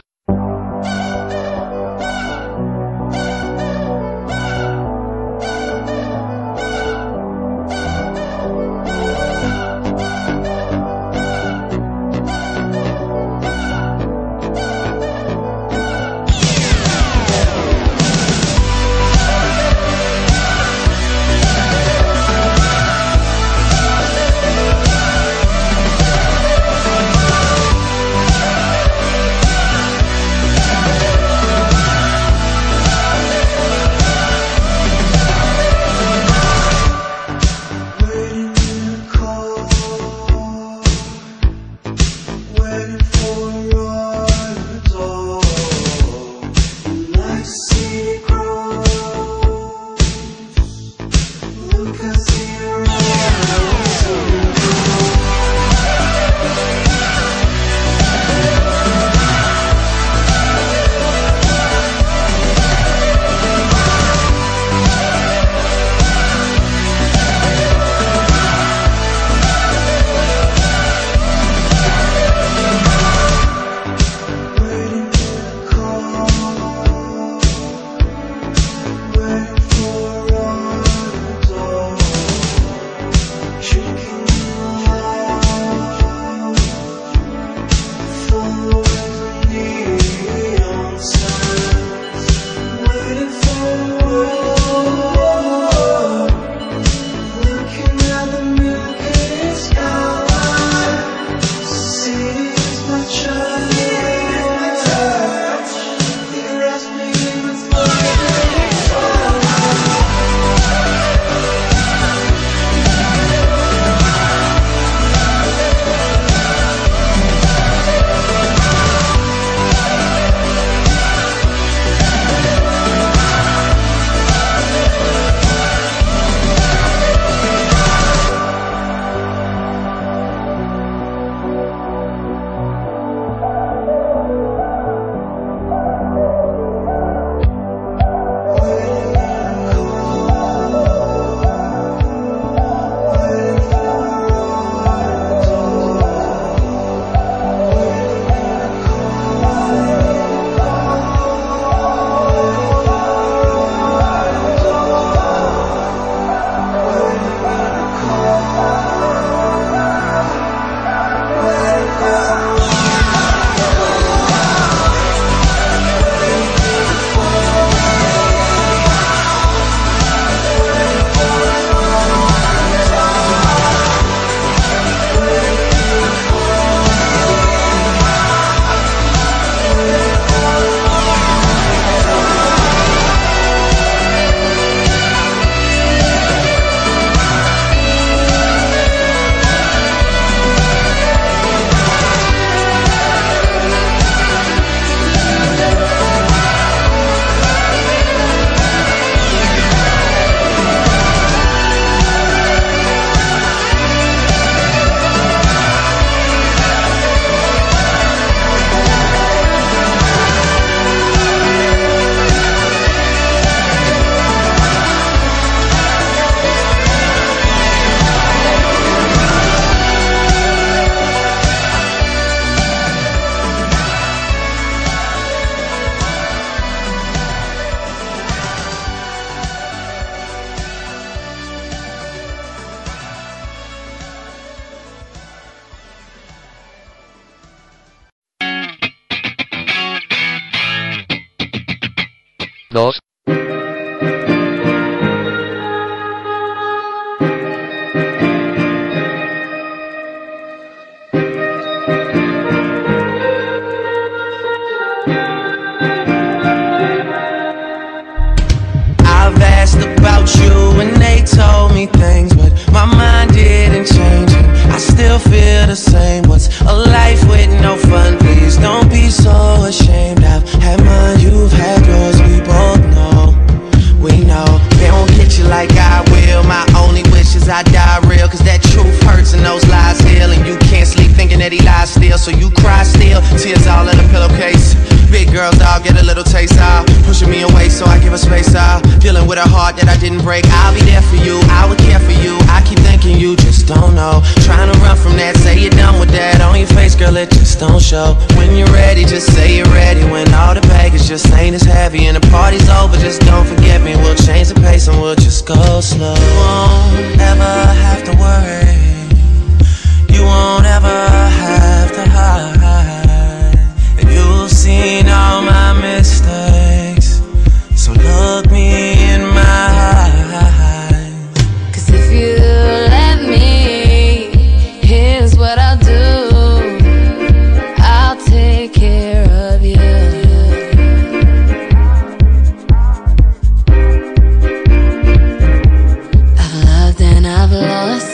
lie still, so you cry still. Tears all in a pillowcase. Big girl dog, get a little taste out. Pushing me away so I give her space out. Dealing with a heart that I didn't break. I'll be there for you, I would care for you. I keep thinking you just don't know. Trying to run from that, say you're done with that. On your face, girl, it just don't show. When you're ready, just say you're ready. When all the baggage just ain't as heavy and the party's over, just don't forget me. We'll change the pace and we'll just go slow. You won't ever have to worry. You won't ever have to hide. And you've seen all my mistakes, so look me in my eyes. 'Cause if you let me, here's what I'll do. I'll take care of you. I've loved and I've lost.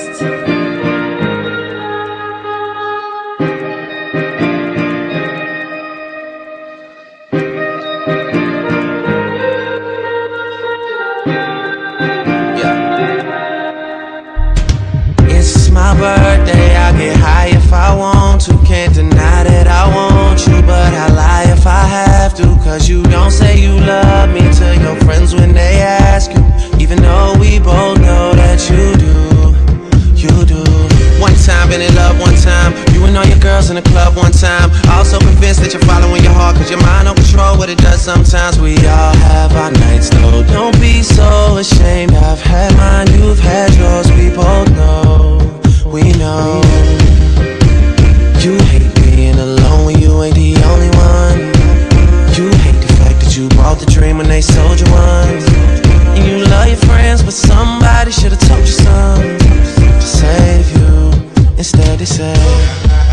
Birthday, I'll get high if I want to. Can't deny that I want you, but I lie if I have to. 'Cause you don't say you love me to your friends when they ask you, even though we both know that you do. You do. One time, been in love one time. You and all your girls in the club one time. Also convinced that you're following your heart, 'cause your mind don't control what it does sometimes. We all have our nights though. Don't be so ashamed. I've had mine, you've had yours. We both know. We know. You hate being alone when you ain't the only one. You hate the fact that you bought the dream when they sold you one. And you love your friends, but somebody should've told you something to save you. Instead they say